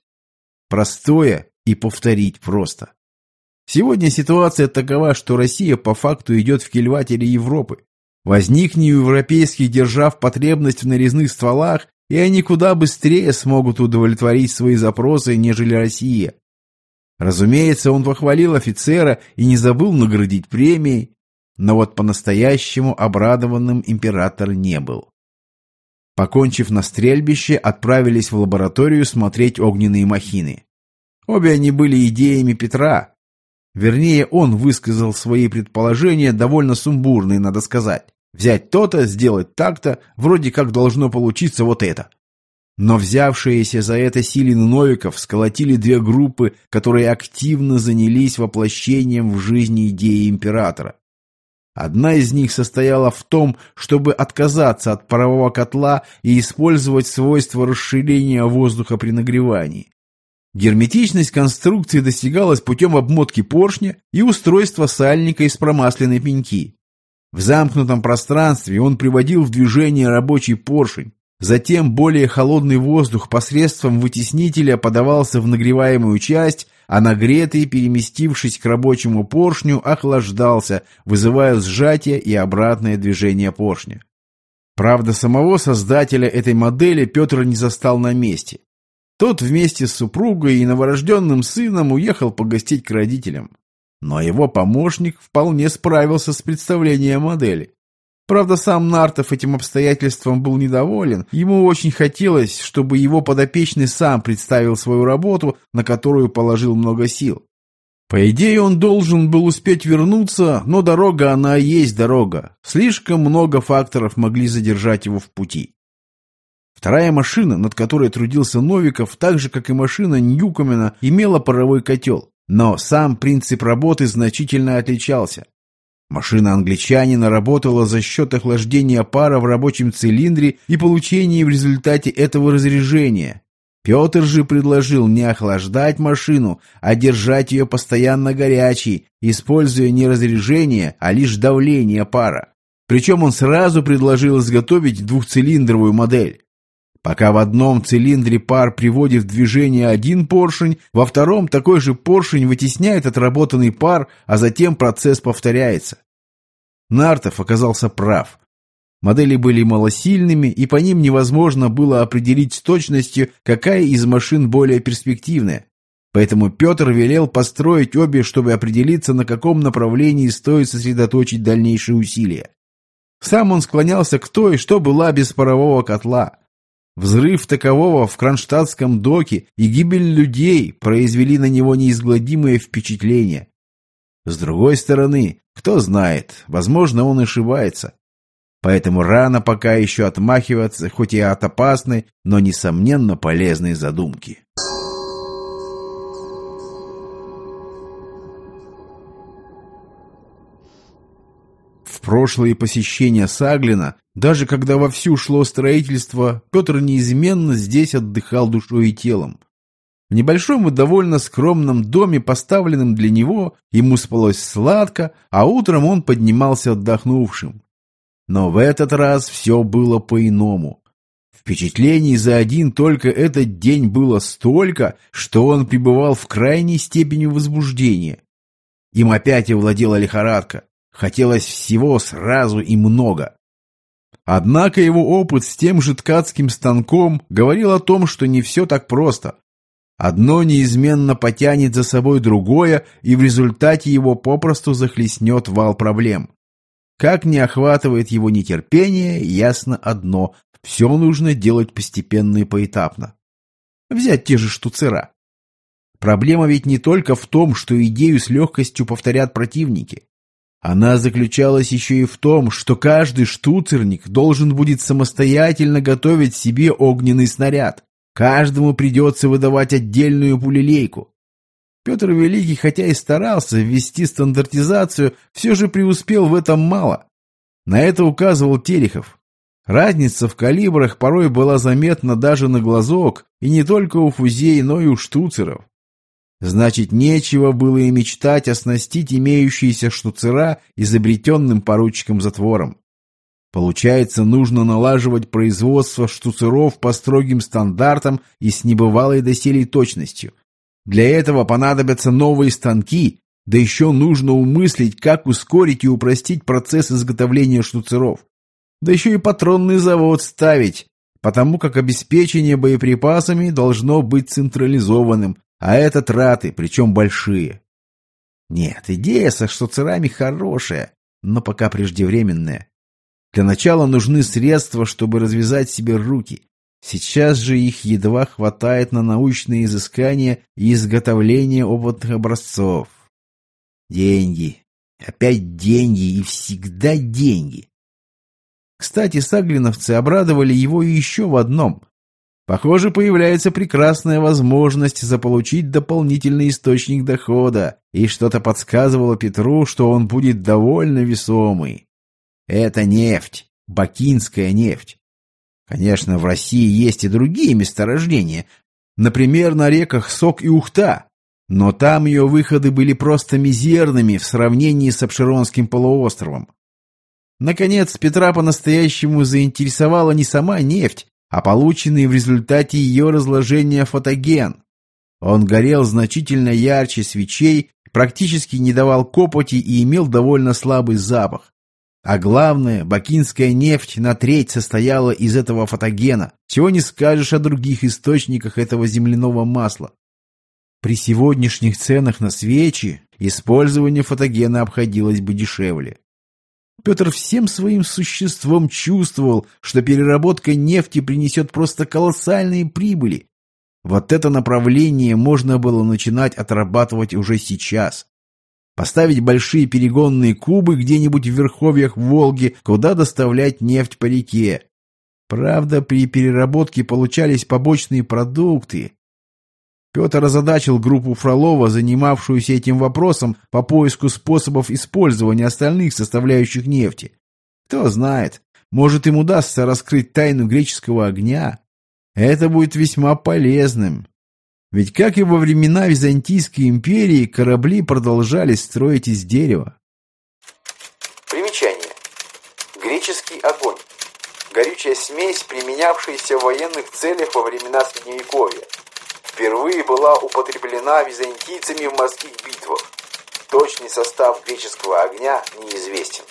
Простое и повторить просто. Сегодня ситуация такова, что Россия по факту идет в кильватере Европы. Возникни у европейских держав потребность в нарезных стволах, и они куда быстрее смогут удовлетворить свои запросы, нежели Россия. Разумеется, он похвалил офицера и не забыл наградить премией, но вот по-настоящему обрадованным император не был. Покончив на стрельбище, отправились в лабораторию смотреть огненные махины. Обе они были идеями Петра. Вернее, он высказал свои предположения, довольно сумбурные, надо сказать. Взять то-то, сделать так-то, вроде как должно получиться вот это. Но взявшиеся за это Силин и Новиков сколотили две группы, которые активно занялись воплощением в жизни идеи императора. Одна из них состояла в том, чтобы отказаться от парового котла и использовать свойства расширения воздуха при нагревании. Герметичность конструкции достигалась путем обмотки поршня и устройства сальника из промасленной пеньки. В замкнутом пространстве он приводил в движение рабочий поршень. Затем более холодный воздух посредством вытеснителя подавался в нагреваемую часть, а нагретый, переместившись к рабочему поршню, охлаждался, вызывая сжатие и обратное движение поршня. Правда, самого создателя этой модели Петр не застал на месте. Тот вместе с супругой и новорожденным сыном уехал погостить к родителям. Но его помощник вполне справился с представлением модели. Правда, сам Нартов этим обстоятельством был недоволен. Ему очень хотелось, чтобы его подопечный сам представил свою работу, на которую положил много сил. По идее, он должен был успеть вернуться, но дорога она и есть дорога. Слишком много факторов могли задержать его в пути. Вторая машина, над которой трудился Новиков, так же, как и машина Ньюкомена, имела паровой котел. Но сам принцип работы значительно отличался. Машина англичанина работала за счет охлаждения пара в рабочем цилиндре и получения в результате этого разрежения. Петр же предложил не охлаждать машину, а держать ее постоянно горячей, используя не разрежение, а лишь давление пара. Причем он сразу предложил изготовить двухцилиндровую модель. Пока в одном цилиндре пар приводит в движение один поршень, во втором такой же поршень вытесняет отработанный пар, а затем процесс повторяется. Нартов оказался прав. Модели были малосильными, и по ним невозможно было определить с точностью, какая из машин более перспективная. Поэтому Петр велел построить обе, чтобы определиться, на каком направлении стоит сосредоточить дальнейшие усилия. Сам он склонялся к той, что была без парового котла. Взрыв такового в Кронштадтском доке и гибель людей произвели на него неизгладимое впечатление. С другой стороны, кто знает, возможно, он ошибается. Поэтому рано пока еще отмахиваться, хоть и от опасной, но, несомненно, полезной задумки. В прошлые посещения Саглина, даже когда вовсю шло строительство, Петр неизменно здесь отдыхал душой и телом. В небольшом и довольно скромном доме, поставленном для него, ему спалось сладко, а утром он поднимался отдохнувшим. Но в этот раз все было по-иному. Впечатлений за один только этот день было столько, что он пребывал в крайней степени возбуждения. Им опять овладела лихорадка. Хотелось всего сразу и много. Однако его опыт с тем же ткацким станком говорил о том, что не все так просто. Одно неизменно потянет за собой другое, и в результате его попросту захлестнет вал проблем. Как не охватывает его нетерпение, ясно одно – все нужно делать постепенно и поэтапно. Взять те же штуцера. Проблема ведь не только в том, что идею с легкостью повторят противники. Она заключалась еще и в том, что каждый штуцерник должен будет самостоятельно готовить себе огненный снаряд. Каждому придется выдавать отдельную пулелейку. Петр Великий, хотя и старался ввести стандартизацию, все же преуспел в этом мало. На это указывал Терехов. Разница в калибрах порой была заметна даже на глазок, и не только у фузей, но и у штуцеров. Значит, нечего было и мечтать оснастить имеющиеся штуцера изобретенным поручиком-затвором. Получается, нужно налаживать производство штуцеров по строгим стандартам и с небывалой доселе точностью. Для этого понадобятся новые станки, да еще нужно умыслить, как ускорить и упростить процесс изготовления штуцеров. Да еще и патронный завод ставить, потому как обеспечение боеприпасами должно быть централизованным, а это траты, причем большие. Нет, идея со штуцерами хорошая, но пока преждевременная. Для начала нужны средства, чтобы развязать себе руки. Сейчас же их едва хватает на научные изыскания и изготовление опытных образцов. Деньги. Опять деньги и всегда деньги. Кстати, саглиновцы обрадовали его еще в одном. Похоже, появляется прекрасная возможность заполучить дополнительный источник дохода, и что-то подсказывало Петру, что он будет довольно весомый. Это нефть, бакинская нефть. Конечно, в России есть и другие месторождения, например, на реках Сок и Ухта, но там ее выходы были просто мизерными в сравнении с Апшеронским полуостровом. Наконец, Петра по-настоящему заинтересовала не сама нефть, а полученный в результате ее разложения фотоген. Он горел значительно ярче свечей, практически не давал копоти и имел довольно слабый запах. А главное, бакинская нефть на треть состояла из этого фотогена, чего не скажешь о других источниках этого земляного масла. При сегодняшних ценах на свечи использование фотогена обходилось бы дешевле. Петр всем своим существом чувствовал, что переработка нефти принесет просто колоссальные прибыли. Вот это направление можно было начинать отрабатывать уже сейчас. Поставить большие перегонные кубы где-нибудь в верховьях Волги, куда доставлять нефть по реке. Правда, при переработке получались побочные продукты. Петр озадачил группу Фролова, занимавшуюся этим вопросом по поиску способов использования остальных составляющих нефти. Кто знает, может им удастся раскрыть тайну греческого огня. Это будет весьма полезным. Ведь, как и во времена Византийской империи, корабли продолжали строить из дерева. Примечание. Греческий огонь. Горючая смесь, применявшаяся в военных целях во времена Средневековья. Впервые была употреблена византийцами в морских битвах. Точный состав греческого огня неизвестен.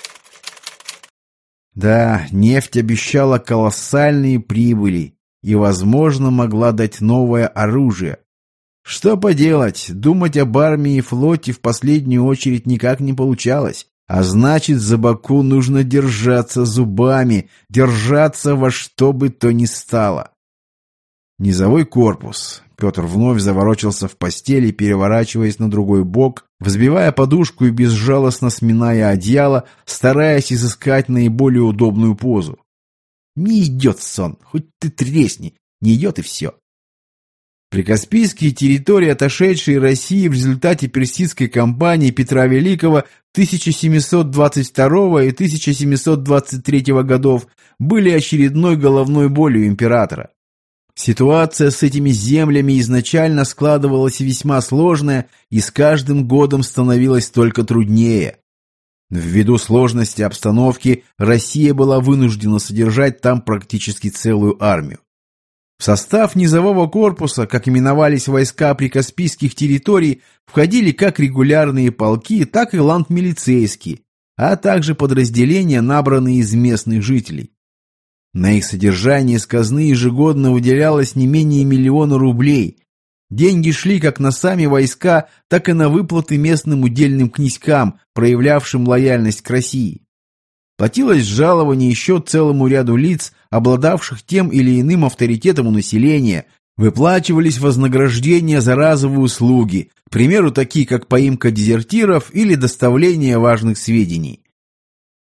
Да, нефть обещала колоссальные прибыли и, возможно, могла дать новое оружие. Что поделать, думать об армии и флоте в последнюю очередь никак не получалось. А значит, за Баку нужно держаться зубами, держаться во что бы то ни стало. Низовой корпус. Петр вновь заворочился в постели, переворачиваясь на другой бок, взбивая подушку и безжалостно сминая одеяло, стараясь изыскать наиболее удобную позу. Не идет сон, хоть ты тресни, не идет и все. Прикаспийские территории, отошедшие России в результате персидской кампании Петра Великого тысяча семьсот двадцать второго и тысяча семьсот двадцать третьего годов, были очередной головной болью императора. Ситуация с этими землями изначально складывалась весьма сложная и с каждым годом становилась только труднее. Ввиду сложности обстановки Россия была вынуждена содержать там практически целую армию. В состав низового корпуса, как именовались войска прикаспийских территорий, входили как регулярные полки, так и ландмилицейские, а также подразделения, набранные из местных жителей. На их содержание из казны ежегодно выделялось не менее миллиона рублей. Деньги шли как на сами войска, так и на выплаты местным удельным князькам, проявлявшим лояльность к России. Платилось жалование еще целому ряду лиц, обладавших тем или иным авторитетом у населения, выплачивались вознаграждения за разовые услуги, к примеру, такие как поимка дезертиров или доставление важных сведений.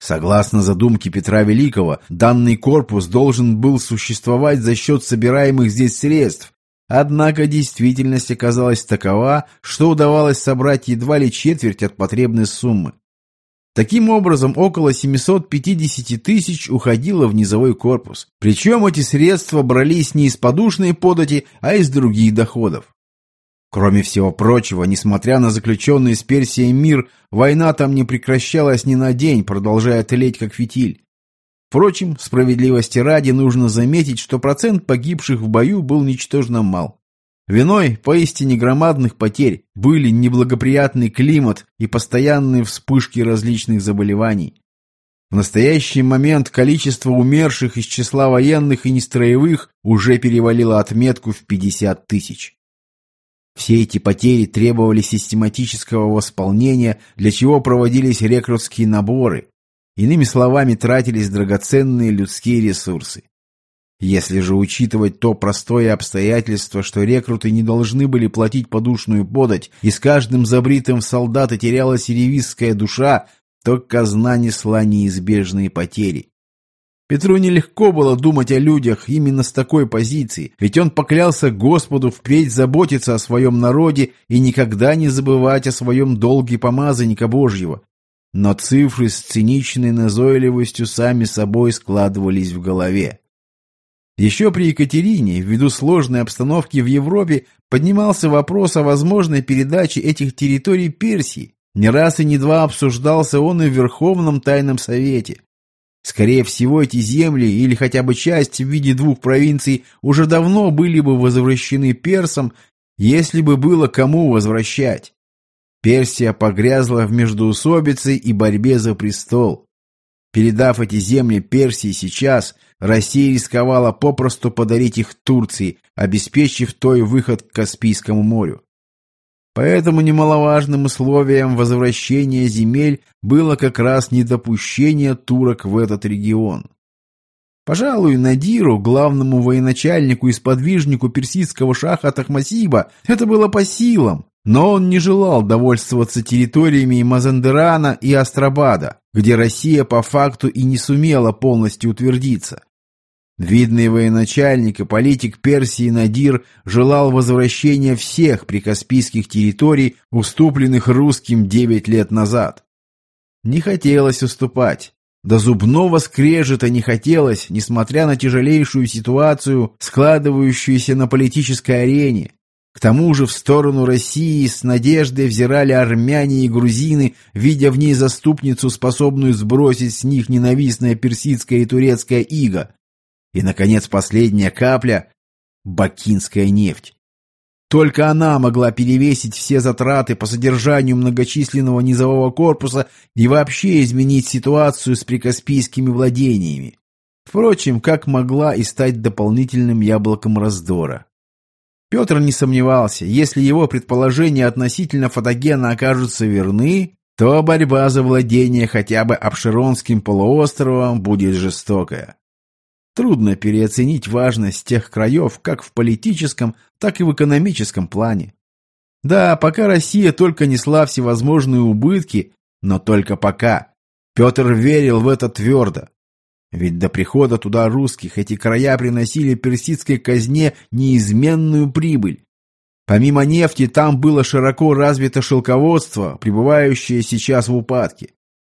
Согласно задумке Петра Великого, данный корпус должен был существовать за счет собираемых здесь средств, однако действительность оказалась такова, что удавалось собрать едва ли четверть от потребной суммы. Таким образом, около семьсот пятьдесят тысяч уходило в низовой корпус, причем эти средства брались не из подушной подати, а из других доходов. Кроме всего прочего, несмотря на заключенный с Персией мир, война там не прекращалась ни на день, продолжая тлеть как фитиль. Впрочем, справедливости ради нужно заметить, что процент погибших в бою был ничтожно мал. Виной поистине громадных потерь были неблагоприятный климат и постоянные вспышки различных заболеваний. В настоящий момент количество умерших из числа военных и нестроевых уже перевалило отметку в пятьдесят тысяч. Все эти потери требовали систематического восполнения, для чего проводились рекрутские наборы. Иными словами, тратились драгоценные людские ресурсы. Если же учитывать то простое обстоятельство, что рекруты не должны были платить подушную подать, и с каждым забритым в солдата терялась ревизская душа, то казна несла неизбежные потери. Петру нелегко было думать о людях именно с такой позиции, ведь он поклялся Господу впредь заботиться о своем народе и никогда не забывать о своем долге помазанника Божьего. Но цифры с циничной назойливостью сами собой складывались в голове. Еще при Екатерине, ввиду сложной обстановки в Европе, поднимался вопрос о возможной передаче этих территорий Персии. Не раз и не два обсуждался он и в Верховном Тайном Совете. Скорее всего, эти земли, или хотя бы часть в виде двух провинций, уже давно были бы возвращены персам, если бы было кому возвращать. Персия погрязла в междоусобице и борьбе за престол. Передав эти земли Персии сейчас, Россия рисковала попросту подарить их Турции, обеспечив той выход к Каспийскому морю. Поэтому немаловажным условием возвращения земель было как раз недопущение турок в этот регион. Пожалуй, Надиру, главному военачальнику и сподвижнику персидского шаха Тахмасиба, это было по силам, но он не желал довольствоваться территориями Мазандерана и Астрабада, где Россия по факту и не сумела полностью утвердиться. Видный военачальник и политик Персии Надир желал возвращения всех прикаспийских территорий, уступленных русским девять лет назад. Не хотелось уступать. До зубного скрежета не хотелось, несмотря на тяжелейшую ситуацию, складывающуюся на политической арене. К тому же в сторону России с надеждой взирали армяне и грузины, видя в ней заступницу, способную сбросить с них ненавистное персидское и турецкое иго. И, наконец, последняя капля – бакинская нефть. Только она могла перевесить все затраты по содержанию многочисленного низового корпуса и вообще изменить ситуацию с прикаспийскими владениями. Впрочем, как могла и стать дополнительным яблоком раздора. Петр не сомневался, если его предположения относительно Фотогена окажутся верны, то борьба за владение хотя бы Абшеронским полуостровом будет жестокая. Трудно переоценить важность тех краев как в политическом, так и в экономическом плане. Да, пока Россия только несла всевозможные убытки, но только пока. Петр верил в это твердо. Ведь до прихода туда русских эти края приносили персидской казне неизменную прибыль. Помимо нефти там было широко развито шелководство, пребывающее сейчас в упадке.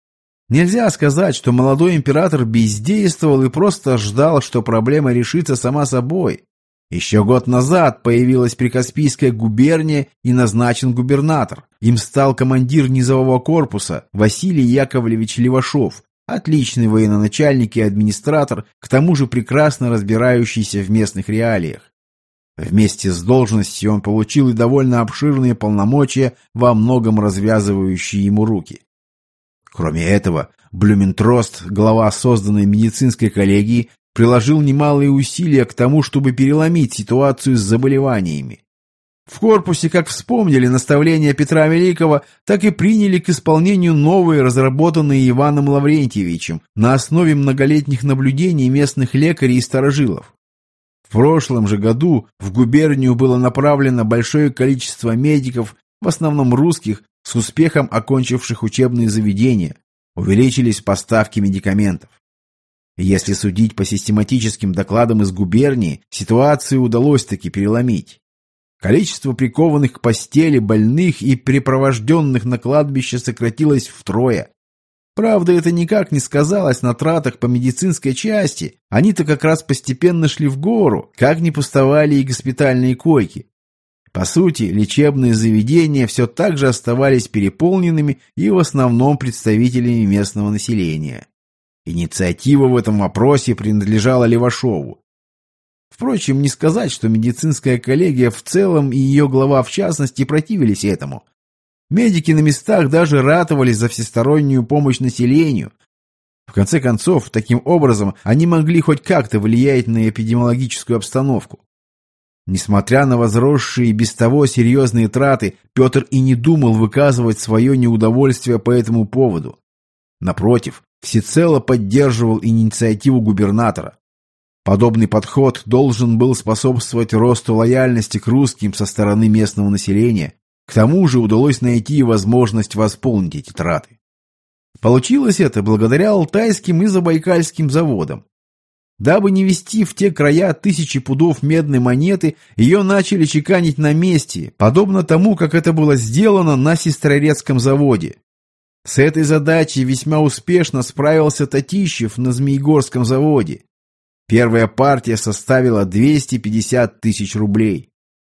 Нельзя сказать, что молодой император бездействовал и просто ждал, что проблема решится сама собой. Еще год назад появилась Прикаспийская губерния и назначен губернатор. Им стал командир низового корпуса Василий Яковлевич Левашов, отличный военачальник и администратор, к тому же прекрасно разбирающийся в местных реалиях. Вместе с должностью он получил и довольно обширные полномочия, во многом развязывающие ему руки. Кроме этого, Блюментрост, глава созданной медицинской коллегии, приложил немалые усилия к тому, чтобы переломить ситуацию с заболеваниями. В корпусе как вспомнили наставления Петра Великого, так и приняли к исполнению новые, разработанные Иваном Лаврентьевичем на основе многолетних наблюдений местных лекарей и старожилов. В прошлом же году в губернию было направлено большое количество медиков, в основном русских, с успехом окончивших учебные заведения. Увеличились поставки медикаментов. Если судить по систематическим докладам из губернии, ситуацию удалось таки переломить. Количество прикованных к постели больных и припровожденных на кладбище сократилось втрое. Правда, это никак не сказалось на тратах по медицинской части, они-то как раз постепенно шли в гору, как не пустовали и госпитальные койки. По сути, лечебные заведения все так же оставались переполненными и в основном представителями местного населения. Инициатива в этом вопросе принадлежала Левашову. Впрочем, не сказать, что медицинская коллегия в целом и ее глава в частности противились этому. Медики на местах даже ратовались за всестороннюю помощь населению. В конце концов, таким образом они могли хоть как-то влиять на эпидемиологическую обстановку. Несмотря на возросшие без того серьезные траты, Петр и не думал выказывать свое неудовольствие по этому поводу. Напротив, всецело поддерживал инициативу губернатора. Подобный подход должен был способствовать росту лояльности к русским со стороны местного населения. К тому же удалось найти возможность восполнить эти траты. Получилось это благодаря Алтайским и Забайкальским заводам. Дабы не везти в те края тысячи пудов медной монеты, ее начали чеканить на месте, подобно тому, как это было сделано на Сестрорецком заводе. С этой задачей весьма успешно справился Татищев на Змеегорском заводе. Первая партия составила двести пятьдесят тысяч рублей.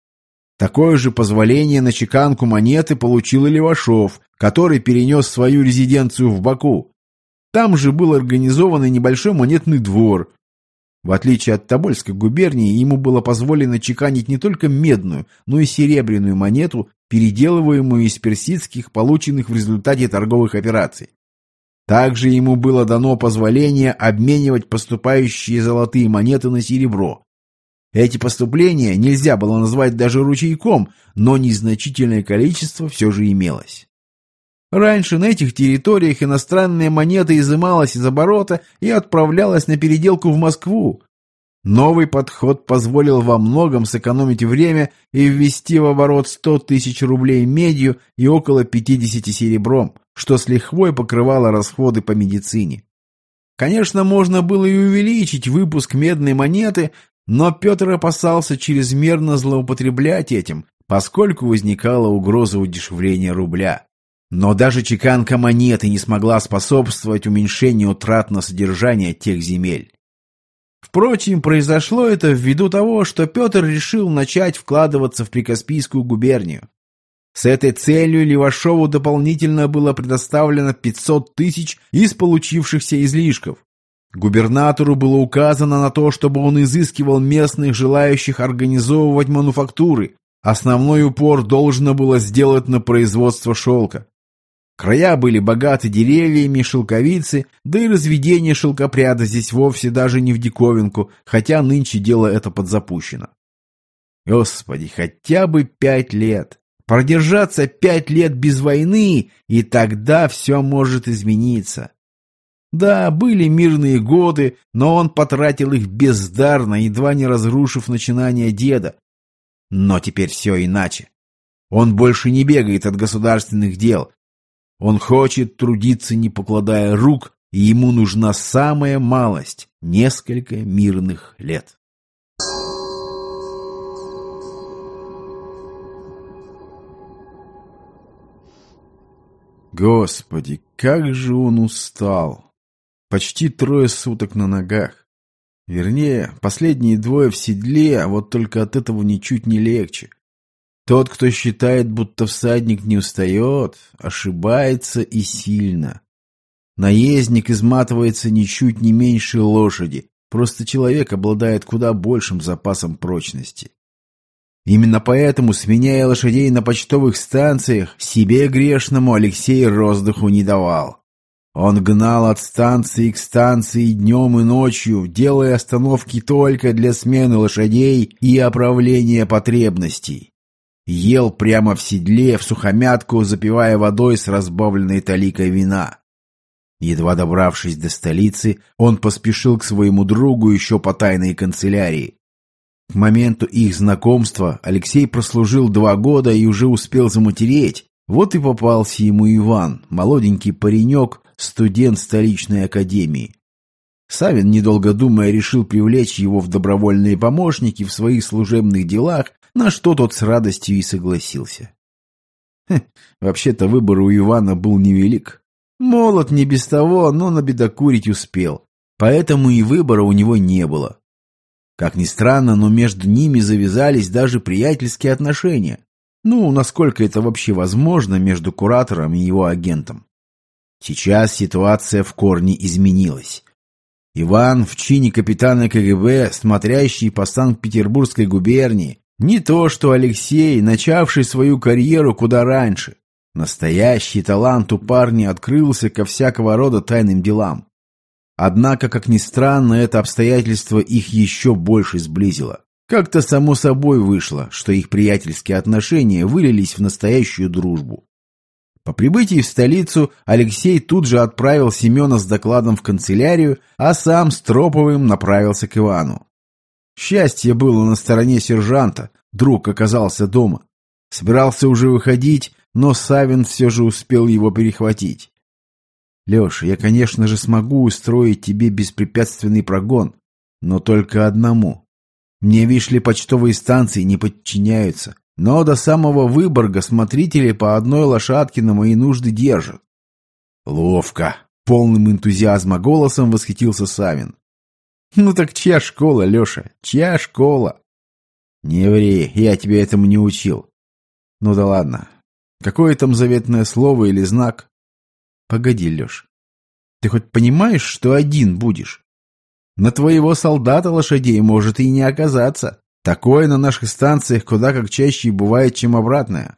Такое же позволение на чеканку монеты получил и Левашов, который перенес свою резиденцию в Баку. Там же был организован и небольшой монетный двор. В отличие от Тобольской губернии, ему было позволено чеканить не только медную, но и серебряную монету, переделываемую из персидских, полученных в результате торговых операций. Также ему было дано позволение обменивать поступающие золотые монеты на серебро. Эти поступления нельзя было назвать даже ручейком, но незначительное количество все же имелось. Раньше на этих территориях иностранная монета изымалась из оборота и отправлялась на переделку в Москву. Новый подход позволил во многом сэкономить время и ввести в оборот сто тысяч рублей медью и около пятьдесят серебром, что с лихвой покрывало расходы по медицине. Конечно, можно было и увеличить выпуск медной монеты, но Петр опасался чрезмерно злоупотреблять этим, поскольку возникала угроза удешевления рубля. Но даже чеканка монеты не смогла способствовать уменьшению трат на содержание тех земель. Впрочем, произошло это ввиду того, что Петр решил начать вкладываться в Прикаспийскую губернию. С этой целью Левашову дополнительно было предоставлено пятьсот тысяч из получившихся излишков. Губернатору было указано на то, чтобы он изыскивал местных, желающих организовывать мануфактуры. Основной упор должно было сделать на производство шелка. Края были богаты деревьями, шелковицы, да и разведение шелкопряда здесь вовсе даже не в диковинку, хотя нынче дело это подзапущено. Господи, хотя бы пять лет. Продержаться пять лет без войны, и тогда все может измениться. Да, были мирные годы, но он потратил их бездарно, едва не разрушив начинание деда. Но теперь все иначе. Он больше не бегает от государственных дел. Он хочет трудиться, не покладая рук, и ему нужна самая малость — несколько мирных лет. Господи, как же он устал! Почти трое суток на ногах. Вернее, последние двое в седле, а вот только от этого ничуть не легче. Тот, кто считает, будто всадник не устает, ошибается и сильно. Наездник изматывается ничуть не меньше лошади, просто человек обладает куда большим запасом прочности. Именно поэтому, сменяя лошадей на почтовых станциях, себе грешному Алексей роздыху не давал. Он гнал от станции к станции днем и ночью, делая остановки только для смены лошадей и оправления потребностей. Ел прямо в седле, всухомятку, запивая водой с разбавленной таликой вина. Едва добравшись до столицы, он поспешил к своему другу еще по тайной канцелярии. К моменту их знакомства Алексей прослужил два года и уже успел заматереть. Вот и попался ему Иван, молоденький паренек, студент столичной академии. Савин, недолго думая, решил привлечь его в добровольные помощники в своих служебных делах, на что тот с радостью и согласился. Хе, вообще-то выбор у Ивана был невелик. Молод не без того, но набедокурить успел, поэтому и выбора у него не было. Как ни странно, но между ними завязались даже приятельские отношения. Ну, насколько это вообще возможно между куратором и его агентом. Сейчас ситуация в корне изменилась. Иван в чине капитана ка гэ бэ, смотрящий по Санкт-Петербургской губернии, не то что Алексей, начавший свою карьеру куда раньше. Настоящий талант у парня открылся ко всякого рода тайным делам. Однако, как ни странно, это обстоятельство их еще больше сблизило. Как-то само собой вышло, что их приятельские отношения вылились в настоящую дружбу. По прибытии в столицу Алексей тут же отправил Семена с докладом в канцелярию, а сам с Троповым направился к Ивану. Счастье было на стороне сержанта, друг оказался дома. Собирался уже выходить, но Савин все же успел его перехватить. «Леша, я, конечно же, смогу устроить тебе беспрепятственный прогон, но только одному. Мне, видишь ли, почтовые станции не подчиняются, но до самого Выборга смотрители по одной лошадке на мои нужды держат». «Ловко!» — полным энтузиазма голосом восхитился Савин. «Ну так чья школа, Леша, чья школа?» «Не ври, я тебя этому не учил». «Ну да ладно. Какое там заветное слово или знак?» «Погоди, Леш, ты хоть понимаешь, что один будешь? На твоего солдата лошадей может и не оказаться. Такое на наших станциях куда как чаще бывает, чем обратное».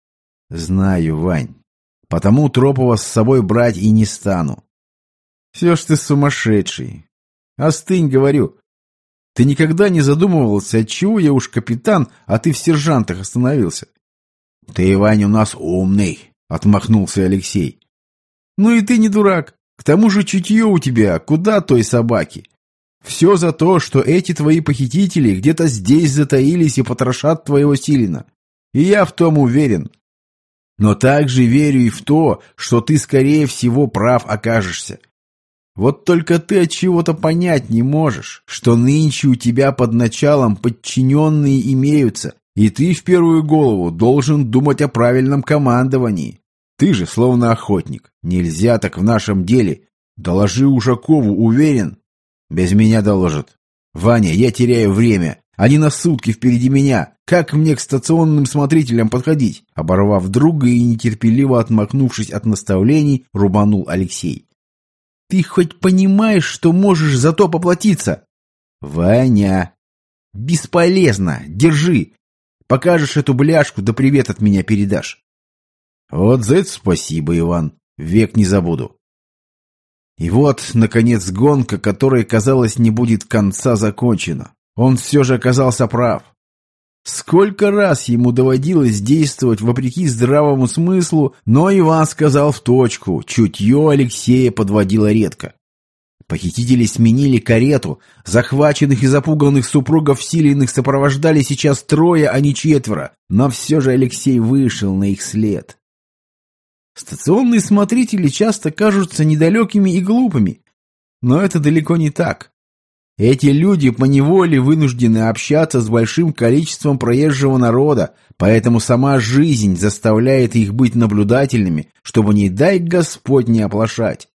«Знаю, Вань. Потому Тропова с собой брать и не стану». «Все ж ты сумасшедший. Остынь, говорю. Ты никогда не задумывался, отчего я уж капитан, а ты в сержантах остановился?» «Ты, Вань, у нас умный», — отмахнулся Алексей. «Ну и ты не дурак. К тому же чутье у тебя, куда той собаки. Все за то, что эти твои похитители где-то здесь затаились и потрошат твоего Силина. И я в том уверен. Но также верю и в то, что ты, скорее всего, прав окажешься. Вот только ты от чего-то понять не можешь, что нынче у тебя под началом подчиненные имеются, и ты в первую голову должен думать о правильном командовании. Ты же словно охотник. Нельзя так в нашем деле. Доложи Ушакову, уверен?» «Без меня доложат. Ваня, я теряю время. Они на сутки впереди меня. Как мне к стационным смотрителям подходить?» Оборвав друга и нетерпеливо отмахнувшись от наставлений, рубанул Алексей. «Ты хоть понимаешь, что можешь за то поплатиться?» «Ваня!» «Бесполезно. Держи. Покажешь эту бляшку, да привет от меня передашь». «Вот за это спасибо, Иван. Век не забуду». И вот, наконец, гонка, которой, казалось, не будет конца, закончена. Он все же оказался прав. Сколько раз ему доводилось действовать вопреки здравому смыслу, но Иван сказал в точку, чутье Алексея подводило редко. Похитители сменили карету, захваченных и запуганных супругов Силиных сопровождали сейчас трое, а не четверо, но все же Алексей вышел на их след. Стационные смотрители часто кажутся недалекими и глупыми, но это далеко не так. Эти люди поневоле вынуждены общаться с большим количеством проезжего народа, поэтому сама жизнь заставляет их быть наблюдательными, чтобы, не дай Господь, не оплошать.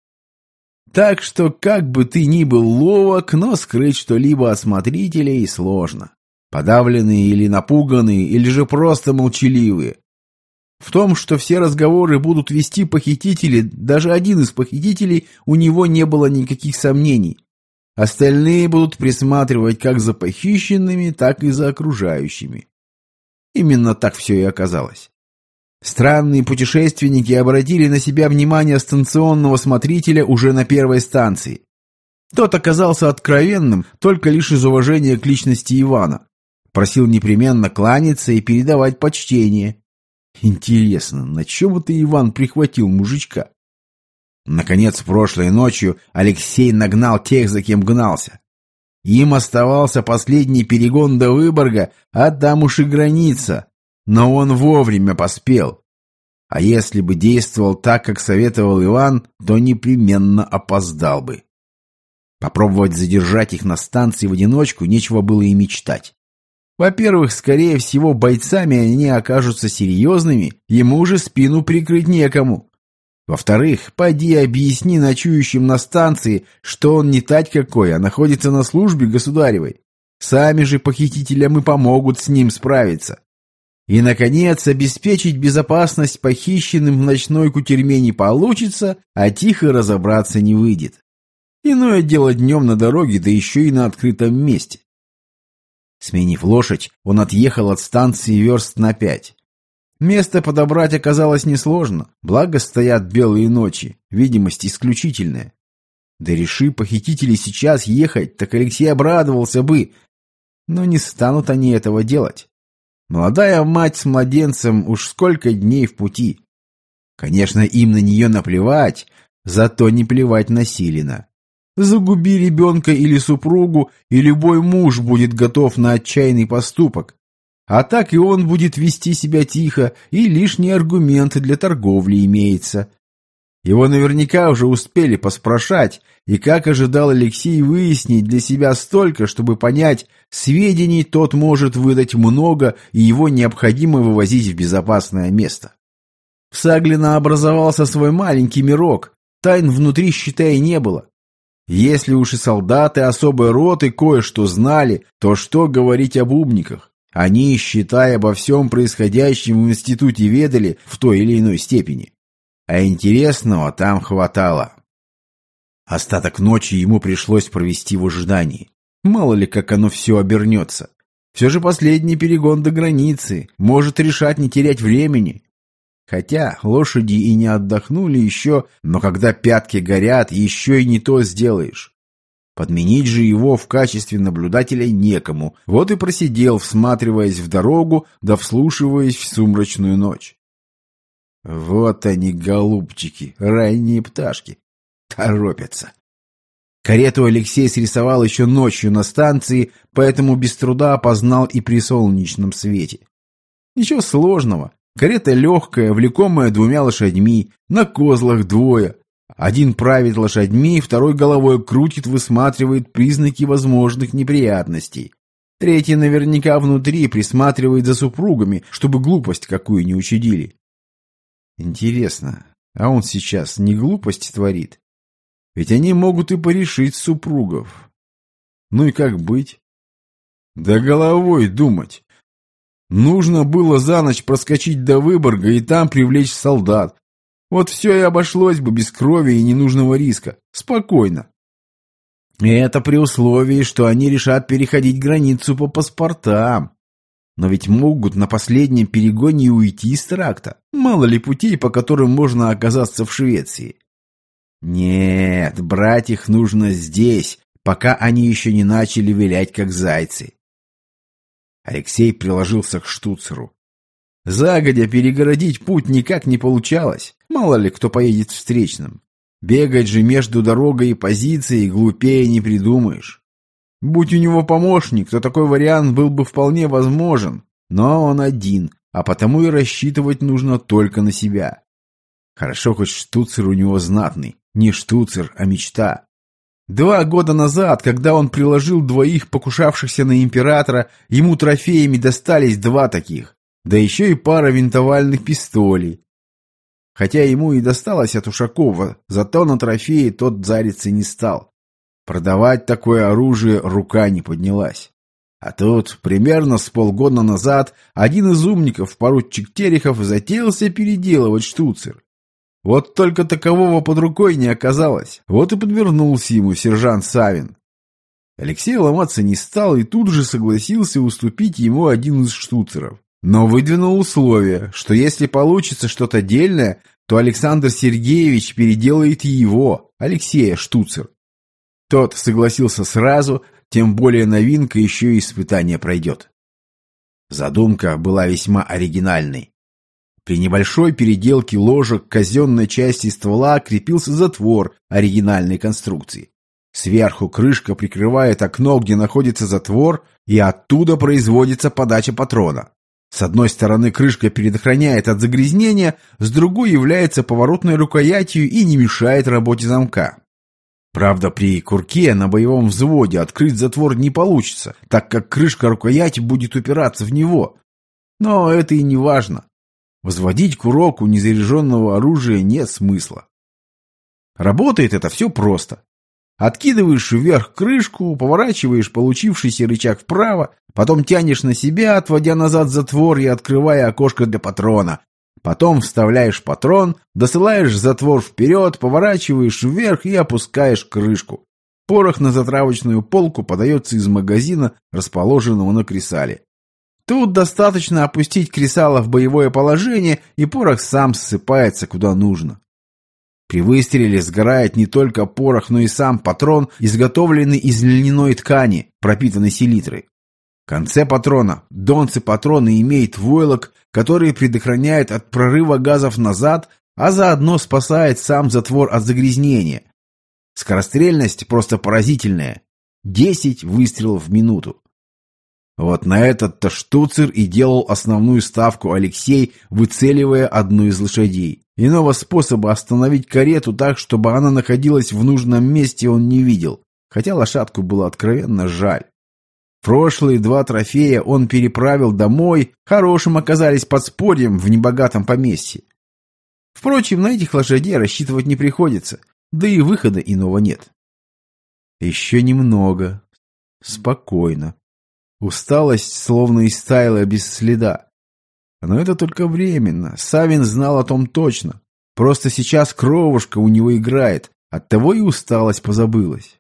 Так что, как бы ты ни был ловок, но скрыть что-либо от смотрителей сложно. Подавленные или напуганные, или же просто молчаливые. В том, что все разговоры будут вести похитители, даже один из похитителей, у него не было никаких сомнений. Остальные будут присматривать как за похищенными, так и за окружающими. Именно так все и оказалось. Странные путешественники обратили на себя внимание станционного смотрителя уже на первой станции. Тот оказался откровенным только лишь из уважения к личности Ивана. Просил непременно кланяться и передавать почтение. Интересно, на чем это Иван прихватил мужичка? Наконец, прошлой ночью Алексей нагнал тех, за кем гнался. Им оставался последний перегон до Выборга, а там уж и граница. Но он вовремя поспел. А если бы действовал так, как советовал Иван, то непременно опоздал бы. Попробовать задержать их на станции в одиночку нечего было и мечтать. Во-первых, скорее всего, бойцами они окажутся серьезными, ему же спину прикрыть некому. Во-вторых, поди объясни ночующим на станции, что он не тать какой, а находится на службе государевой. Сами же похитителям и помогут с ним справиться. И, наконец, обеспечить безопасность похищенным в ночной кутерьме не получится, а тихо разобраться не выйдет. Иное дело днем на дороге, да еще и на открытом месте. Сменив лошадь, он отъехал от станции верст на пять. Место подобрать оказалось несложно, благо стоят белые ночи, видимость исключительная. Да реши похитители сейчас ехать, так Алексей обрадовался бы. Но не станут они этого делать. Молодая мать с младенцем уж сколько дней в пути. Конечно, им на нее наплевать, зато не плевать на Силина. Загуби ребенка или супругу, и любой муж будет готов на отчаянный поступок. А так и он будет вести себя тихо, и лишний аргумент для торговли имеется. Его наверняка уже успели поспрашать, и, как ожидал Алексей, выяснить для себя столько, чтобы понять, сведений тот может выдать много, и его необходимо вывозить в безопасное место. В Саглино образовался свой маленький мирок, тайн внутри, считай, не было. Если уж и солдаты особой роты кое-что знали, то что говорить об умниках? Они, считай, обо всем происходящем в институте ведали в той или иной степени. А интересного там хватало. Остаток ночи ему пришлось провести в ожидании. Мало ли, как оно все обернется. Все же последний перегон до границы, может решать не терять времени. Хотя лошади и не отдохнули еще, но когда пятки горят, еще и не то сделаешь. Подменить же его в качестве наблюдателя некому, вот и просидел, всматриваясь в дорогу, да вслушиваясь в сумрачную ночь. Вот они, голубчики, ранние пташки, торопятся. Карету Алексей срисовал еще ночью на станции, поэтому без труда опознал и при солнечном свете. Ничего сложного. Карета легкая, влекомая двумя лошадьми, на козлах двое. Один правит лошадьми, второй головой крутит, высматривает признаки возможных неприятностей. Третий наверняка внутри присматривает за супругами, чтобы глупость какую не учудили. Интересно, а он сейчас не глупость творит? Ведь они могут и порешить супругов. Ну и как быть? Да головой думать. Нужно было за ночь проскочить до Выборга и там привлечь солдат. Вот все и обошлось бы без крови и ненужного риска. Спокойно. И это при условии, что они решат переходить границу по паспортам. Но ведь могут на последнем перегоне и уйти из тракта. Мало ли путей, по которым можно оказаться в Швеции. Нет, брать их нужно здесь, пока они еще не начали вилять, как зайцы. Алексей приложился к штуцеру. Загодя перегородить путь никак не получалось. Мало ли кто поедет встречным. Бегать же между дорогой и позицией глупее не придумаешь. Будь у него помощник, то такой вариант был бы вполне возможен. Но он один, а потому и рассчитывать нужно только на себя. Хорошо, хоть штуцер у него знатный. Не штуцер, а мечта. Два года назад, когда он приложил двоих покушавшихся на императора, ему трофеями достались два таких, да еще и пара винтовальных пистолей. Хотя ему и досталось от Ушакова, зато на трофеи тот зариться не стал. Продавать такое оружие рука не поднялась. А тут, примерно с полгода назад, один из умников, поручик Терехов, затеялся переделывать штуцер. Вот только такового под рукой не оказалось. Вот и подвернулся ему сержант Савин. Алексей ломаться не стал и тут же согласился уступить ему один из штуцеров. Но выдвинул условие, что если получится что-то дельное, то Александр Сергеевич переделает его, Алексея, штуцер. Тот согласился сразу, тем более новинка еще и испытание пройдет. Задумка была весьма оригинальной. При небольшой переделке ложек к казенной части ствола крепился затвор оригинальной конструкции. Сверху крышка прикрывает окно, где находится затвор, и оттуда производится подача патрона. С одной стороны крышка предохраняет от загрязнения, с другой является поворотной рукоятью и не мешает работе замка. Правда, при курке на боевом взводе открыть затвор не получится, так как крышка рукояти будет упираться в него. Но это и не важно. Возводить курок у незаряженного оружия нет смысла. Работает это все просто. Откидываешь вверх крышку, поворачиваешь получившийся рычаг вправо, потом тянешь на себя, отводя назад затвор и открывая окошко для патрона. Потом вставляешь патрон, досылаешь затвор вперед, поворачиваешь вверх и опускаешь крышку. Порох на затравочную полку подается из магазина, расположенного на кресале. Тут достаточно опустить кресало в боевое положение, и порох сам ссыпается куда нужно. При выстреле сгорает не только порох, но и сам патрон, изготовленный из льняной ткани, пропитанной селитрой. В конце патрона донце патрона имеет войлок, который предохраняет от прорыва газов назад, а заодно спасает сам затвор от загрязнения. Скорострельность просто поразительная. десять выстрелов в минуту. Вот на этот-то штуцер и делал основную ставку Алексей, выцеливая одну из лошадей. Иного способа остановить карету так, чтобы она находилась в нужном месте, он не видел, хотя лошадку было откровенно жаль. Прошлые два трофея он переправил домой, хорошим оказались подспорьем в небогатом поместье. Впрочем, на этих лошадей рассчитывать не приходится, да и выхода иного нет. Еще немного. Спокойно. Усталость словно истаяла без следа. Но это только временно. Савин знал о том точно. Просто сейчас кровушка у него играет, оттого и усталость позабылась.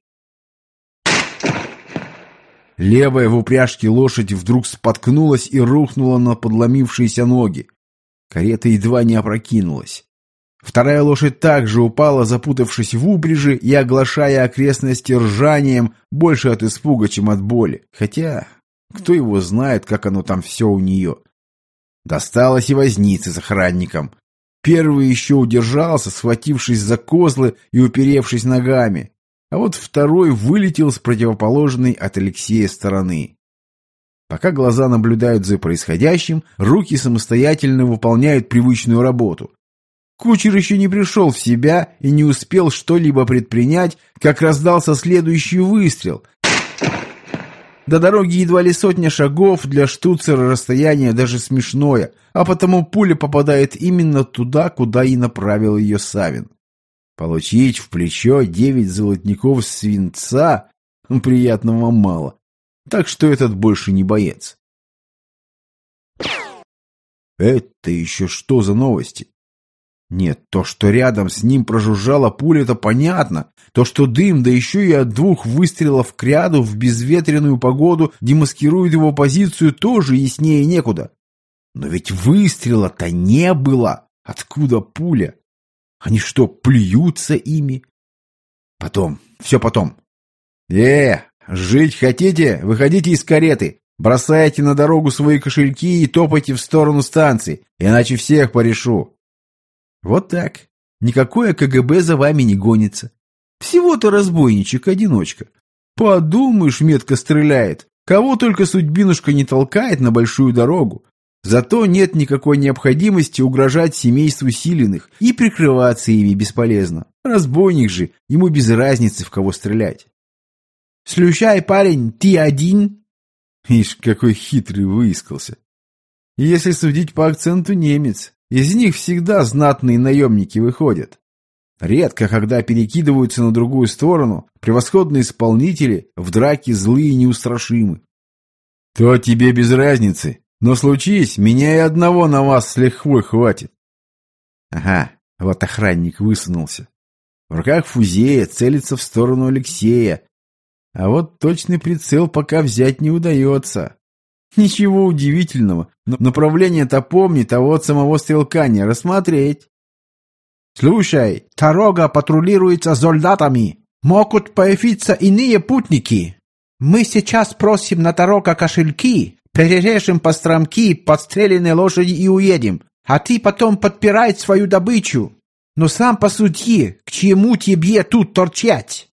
Левая в упряжке лошадь вдруг споткнулась и рухнула на подломившиеся ноги. Карета едва не опрокинулась. Вторая лошадь также упала, запутавшись в упряжи и оглашая окрестности ржанием, больше от испуга, чем от боли. Хотя, кто его знает, как оно там все у нее. Досталось и вознице с охранником. Первый еще удержался, схватившись за козлы и уперевшись ногами. А вот второй вылетел с противоположной от Алексея стороны. Пока глаза наблюдают за происходящим, руки самостоятельно выполняют привычную работу. Кучер еще не пришел в себя и не успел что-либо предпринять, как раздался следующий выстрел. До дороги едва ли сотня шагов, для штуцера расстояние даже смешное, а потому пуля попадает именно туда, куда и направил ее Савин. Получить в плечо девять золотников свинца приятного мало, так что этот больше не боец. Это еще что за новости? Нет, то, что рядом с ним прожужжала пуля, это понятно. То, что дым, да еще и от двух выстрелов кряду в безветренную погоду демаскирует его позицию, тоже яснее некуда. Но ведь выстрела-то не было. Откуда пуля? Они что, плюются ими? Потом, все потом. Э, жить хотите? Выходите из кареты. Бросайте на дорогу свои кошельки и топайте в сторону станции, иначе всех порешу. Вот так. Никакое КГБ за вами не гонится. Всего-то разбойничек-одиночка. Подумаешь, метко стреляет. Кого только судьбинушка не толкает на большую дорогу. Зато нет никакой необходимости угрожать семейству Силиных, и прикрываться ими бесполезно. Разбойник же, ему без разницы, в кого стрелять. «Слющай, парень, ты один?» Ишь, какой хитрый выискался. Если судить по акценту, немец. Из них всегда знатные наемники выходят. Редко, когда перекидываются на другую сторону, превосходные исполнители, в драке злые и неустрашимы. То тебе без разницы, но случись, меня и одного на вас с лихвой хватит. Ага, вот охранник высунулся. В руках фузея целится в сторону Алексея. А вот точный прицел пока взять не удается. Ничего удивительного, но направление-то помнит, а вот самого стрелка не рассмотреть. «Слушай, дорога патрулируется солдатами. Могут появиться иные путники. Мы сейчас просим на дорога кошельки, перережем постромки, подстреленные лошади и уедем, а ты потом подпирай свою добычу. Но сам посуди, к чему тебе тут торчать?»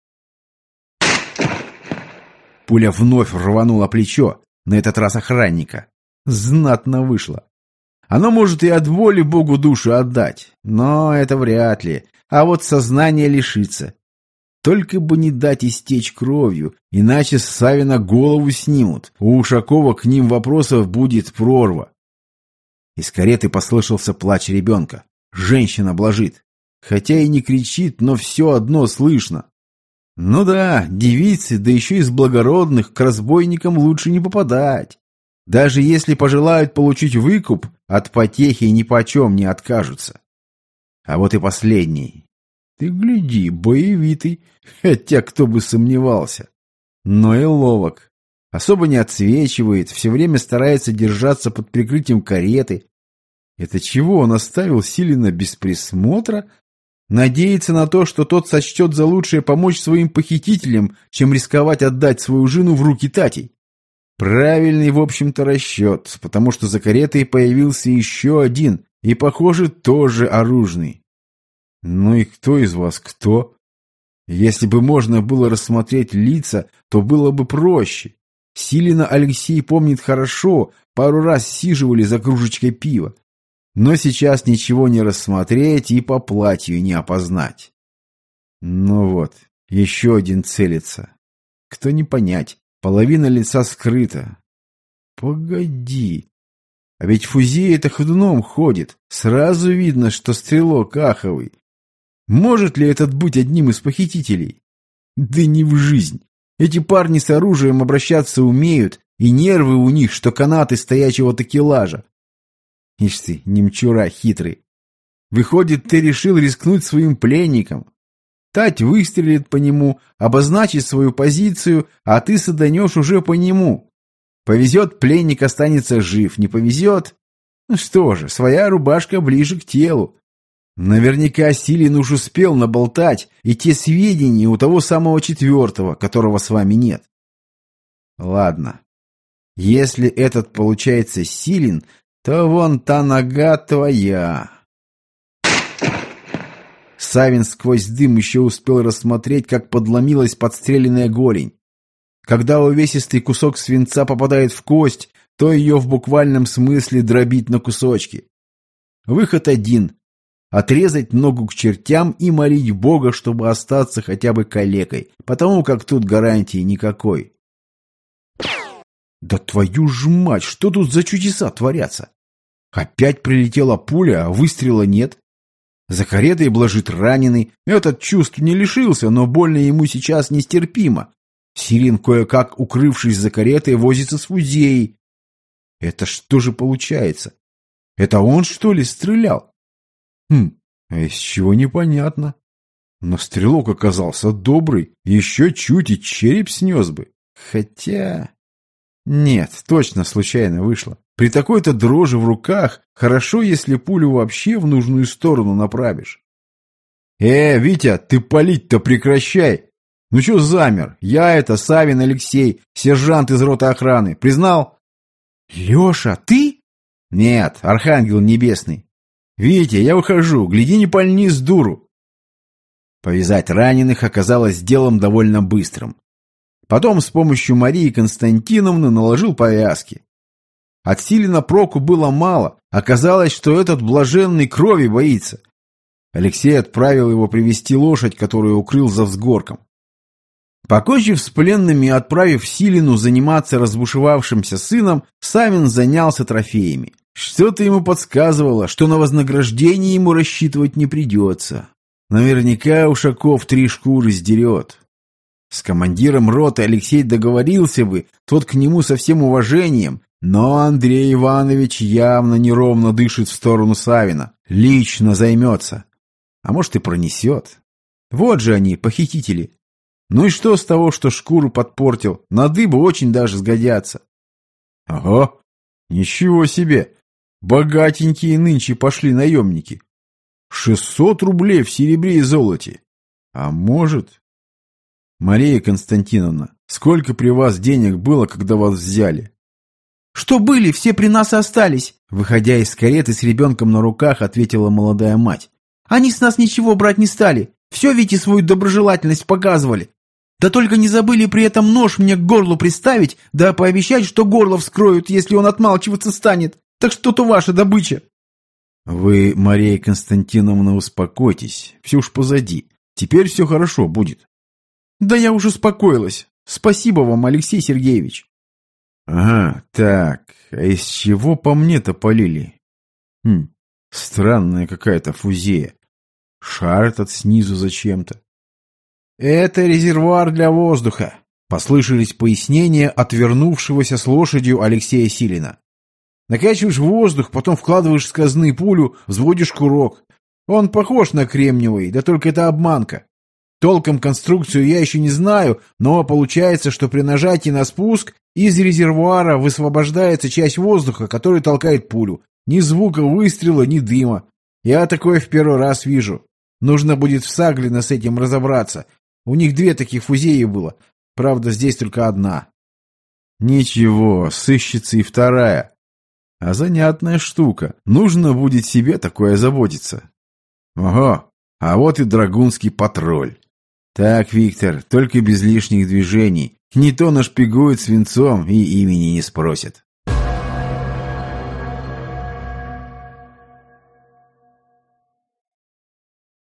Пуля вновь рванула плечо, на этот раз охранника. Знатно вышло. Оно может и от воли Богу душу отдать, но это вряд ли, а вот сознание лишится. Только бы не дать истечь кровью, иначе с Савина голову снимут. У Ушакова к ним вопросов будет прорва. Из кареты послышался плач ребенка. Женщина блажит. Хотя и не кричит, но все одно слышно. Ну да, девицы, да еще из благородных, к разбойникам лучше не попадать. Даже если пожелают получить выкуп, от потехи нипочем не откажутся. А вот и последний. Ты гляди, боевитый, хотя кто бы сомневался. Но и ловок. Особо не отсвечивает, все время старается держаться под прикрытием кареты. Это чего он оставил Силина без присмотра? Надеется на то, что тот сочтет за лучшее помочь своим похитителям, чем рисковать отдать свою жену в руки Татей. Правильный, в общем-то, расчет, потому что за каретой появился еще один, и, похоже, тоже оружный. Ну и кто из вас кто? Если бы можно было рассмотреть лица, то было бы проще. Силина Алексей помнит хорошо, пару раз сиживали за кружечкой пива. Но сейчас ничего не рассмотреть и по платью не опознать. Ну вот, еще один целится. Кто не понять, половина лица скрыта. Погоди, а ведь фузея-то ходуном ходит. Сразу видно, что стрелок аховый. Может ли этот быть одним из похитителей? Да не в жизнь. Эти парни с оружием обращаться умеют, и нервы у них, что канаты стоячего такелажа. Ишь ты, немчура хитрый. Выходит, ты решил рискнуть своим пленником. Тать выстрелит по нему, обозначит свою позицию, а ты саданешь уже по нему. Повезет, пленник останется жив, не повезет. Ну что же, своя рубашка ближе к телу. Наверняка Силин уж успел наболтать и те сведения у того самого четвертого, которого с вами нет. Ладно. Если этот получается Силин, то вон та нога твоя. Савин сквозь дым еще успел рассмотреть, как подломилась подстреленная голень. Когда увесистый кусок свинца попадает в кость, то ее в буквальном смысле дробит на кусочки. Выход один. Отрезать ногу к чертям и молить Бога, чтобы остаться хотя бы калекой, потому как тут гарантии никакой. Да твою ж мать, что тут за чудеса творятся? Опять прилетела пуля, а выстрела нет. За каретой блажит раненый. Этот чувств не лишился, но больно ему сейчас нестерпимо. Силин, кое-как укрывшись за каретой, возится с фузеей. Это что же получается? Это он, что ли, стрелял? Хм, а из чего непонятно. Но стрелок оказался добрый, еще чуть и череп снес бы. Хотя... Нет, точно случайно вышло. При такой-то дрожи в руках хорошо, если пулю вообще в нужную сторону направишь. Э, Витя, ты палить-то прекращай. Ну что замер? Я это Савин Алексей, сержант из роты охраны. Признал? Леша, ты? Нет, Архангел Небесный. Витя, я ухожу, гляди, не пальни с дуру. Повязать раненых оказалось делом довольно быстрым. Потом с помощью Марии Константиновны наложил повязки. От Силина проку было мало, оказалось, что этот блаженный крови боится. Алексей отправил его привести лошадь, которую укрыл за взгорком. Покончив с пленными и отправив Силину заниматься разбушевавшимся сыном, Савин занялся трофеями. Что-то ему подсказывало, что на вознаграждение ему рассчитывать не придется. Наверняка Ушаков три шкуры сдерет. С командиром роты Алексей договорился бы, тот к нему со всем уважением, но Андрей Иванович явно неровно дышит в сторону Савина, лично займется. А может и пронесет. Вот же они, похитители. Ну и что с того, что шкуру подпортил? На дыбу очень даже сгодятся. Ага, ничего себе. Богатенькие нынче пошли наемники. Шестьсот рублей в серебре и золоте. А может... Мария Константиновна, сколько при вас денег было, когда вас взяли? Что были, все при нас и остались. Выходя из кареты с ребенком на руках, ответила молодая мать. Они с нас ничего брать не стали. Все ведь и свою доброжелательность показывали. Да только не забыли при этом нож мне к горлу приставить, да пообещать, что горло вскроют, если он отмалчиваться станет. Так что то ваша добыча. Вы, Мария Константиновна, успокойтесь. Все уж позади. Теперь все хорошо будет. Да я уже успокоилась. Спасибо вам, Алексей Сергеевич. Ага, так, а из чего по мне-то полили? Хм, странная какая-то фузея. Шар этот снизу зачем-то. Это резервуар для воздуха, послышались пояснения отвернувшегося с лошадью Алексея Силина. Накачиваешь воздух, потом вкладываешь с казны пулю, взводишь курок. Он похож на кремниевый, да только это обманка. Толком конструкцию я еще не знаю, но получается, что при нажатии на спуск из резервуара высвобождается часть воздуха, который толкает пулю. Ни звука выстрела, ни дыма. Я такое в первый раз вижу. Нужно будет в Саглино с этим разобраться. У них две таких фузеи было. Правда, здесь только одна. Ничего, сыщется и вторая. А занятная штука. Нужно будет себе такое заботиться. Ого, а вот и драгунский патруль. Так, Виктор, только без лишних движений. Не то нашпигуют свинцом и имени не спросят.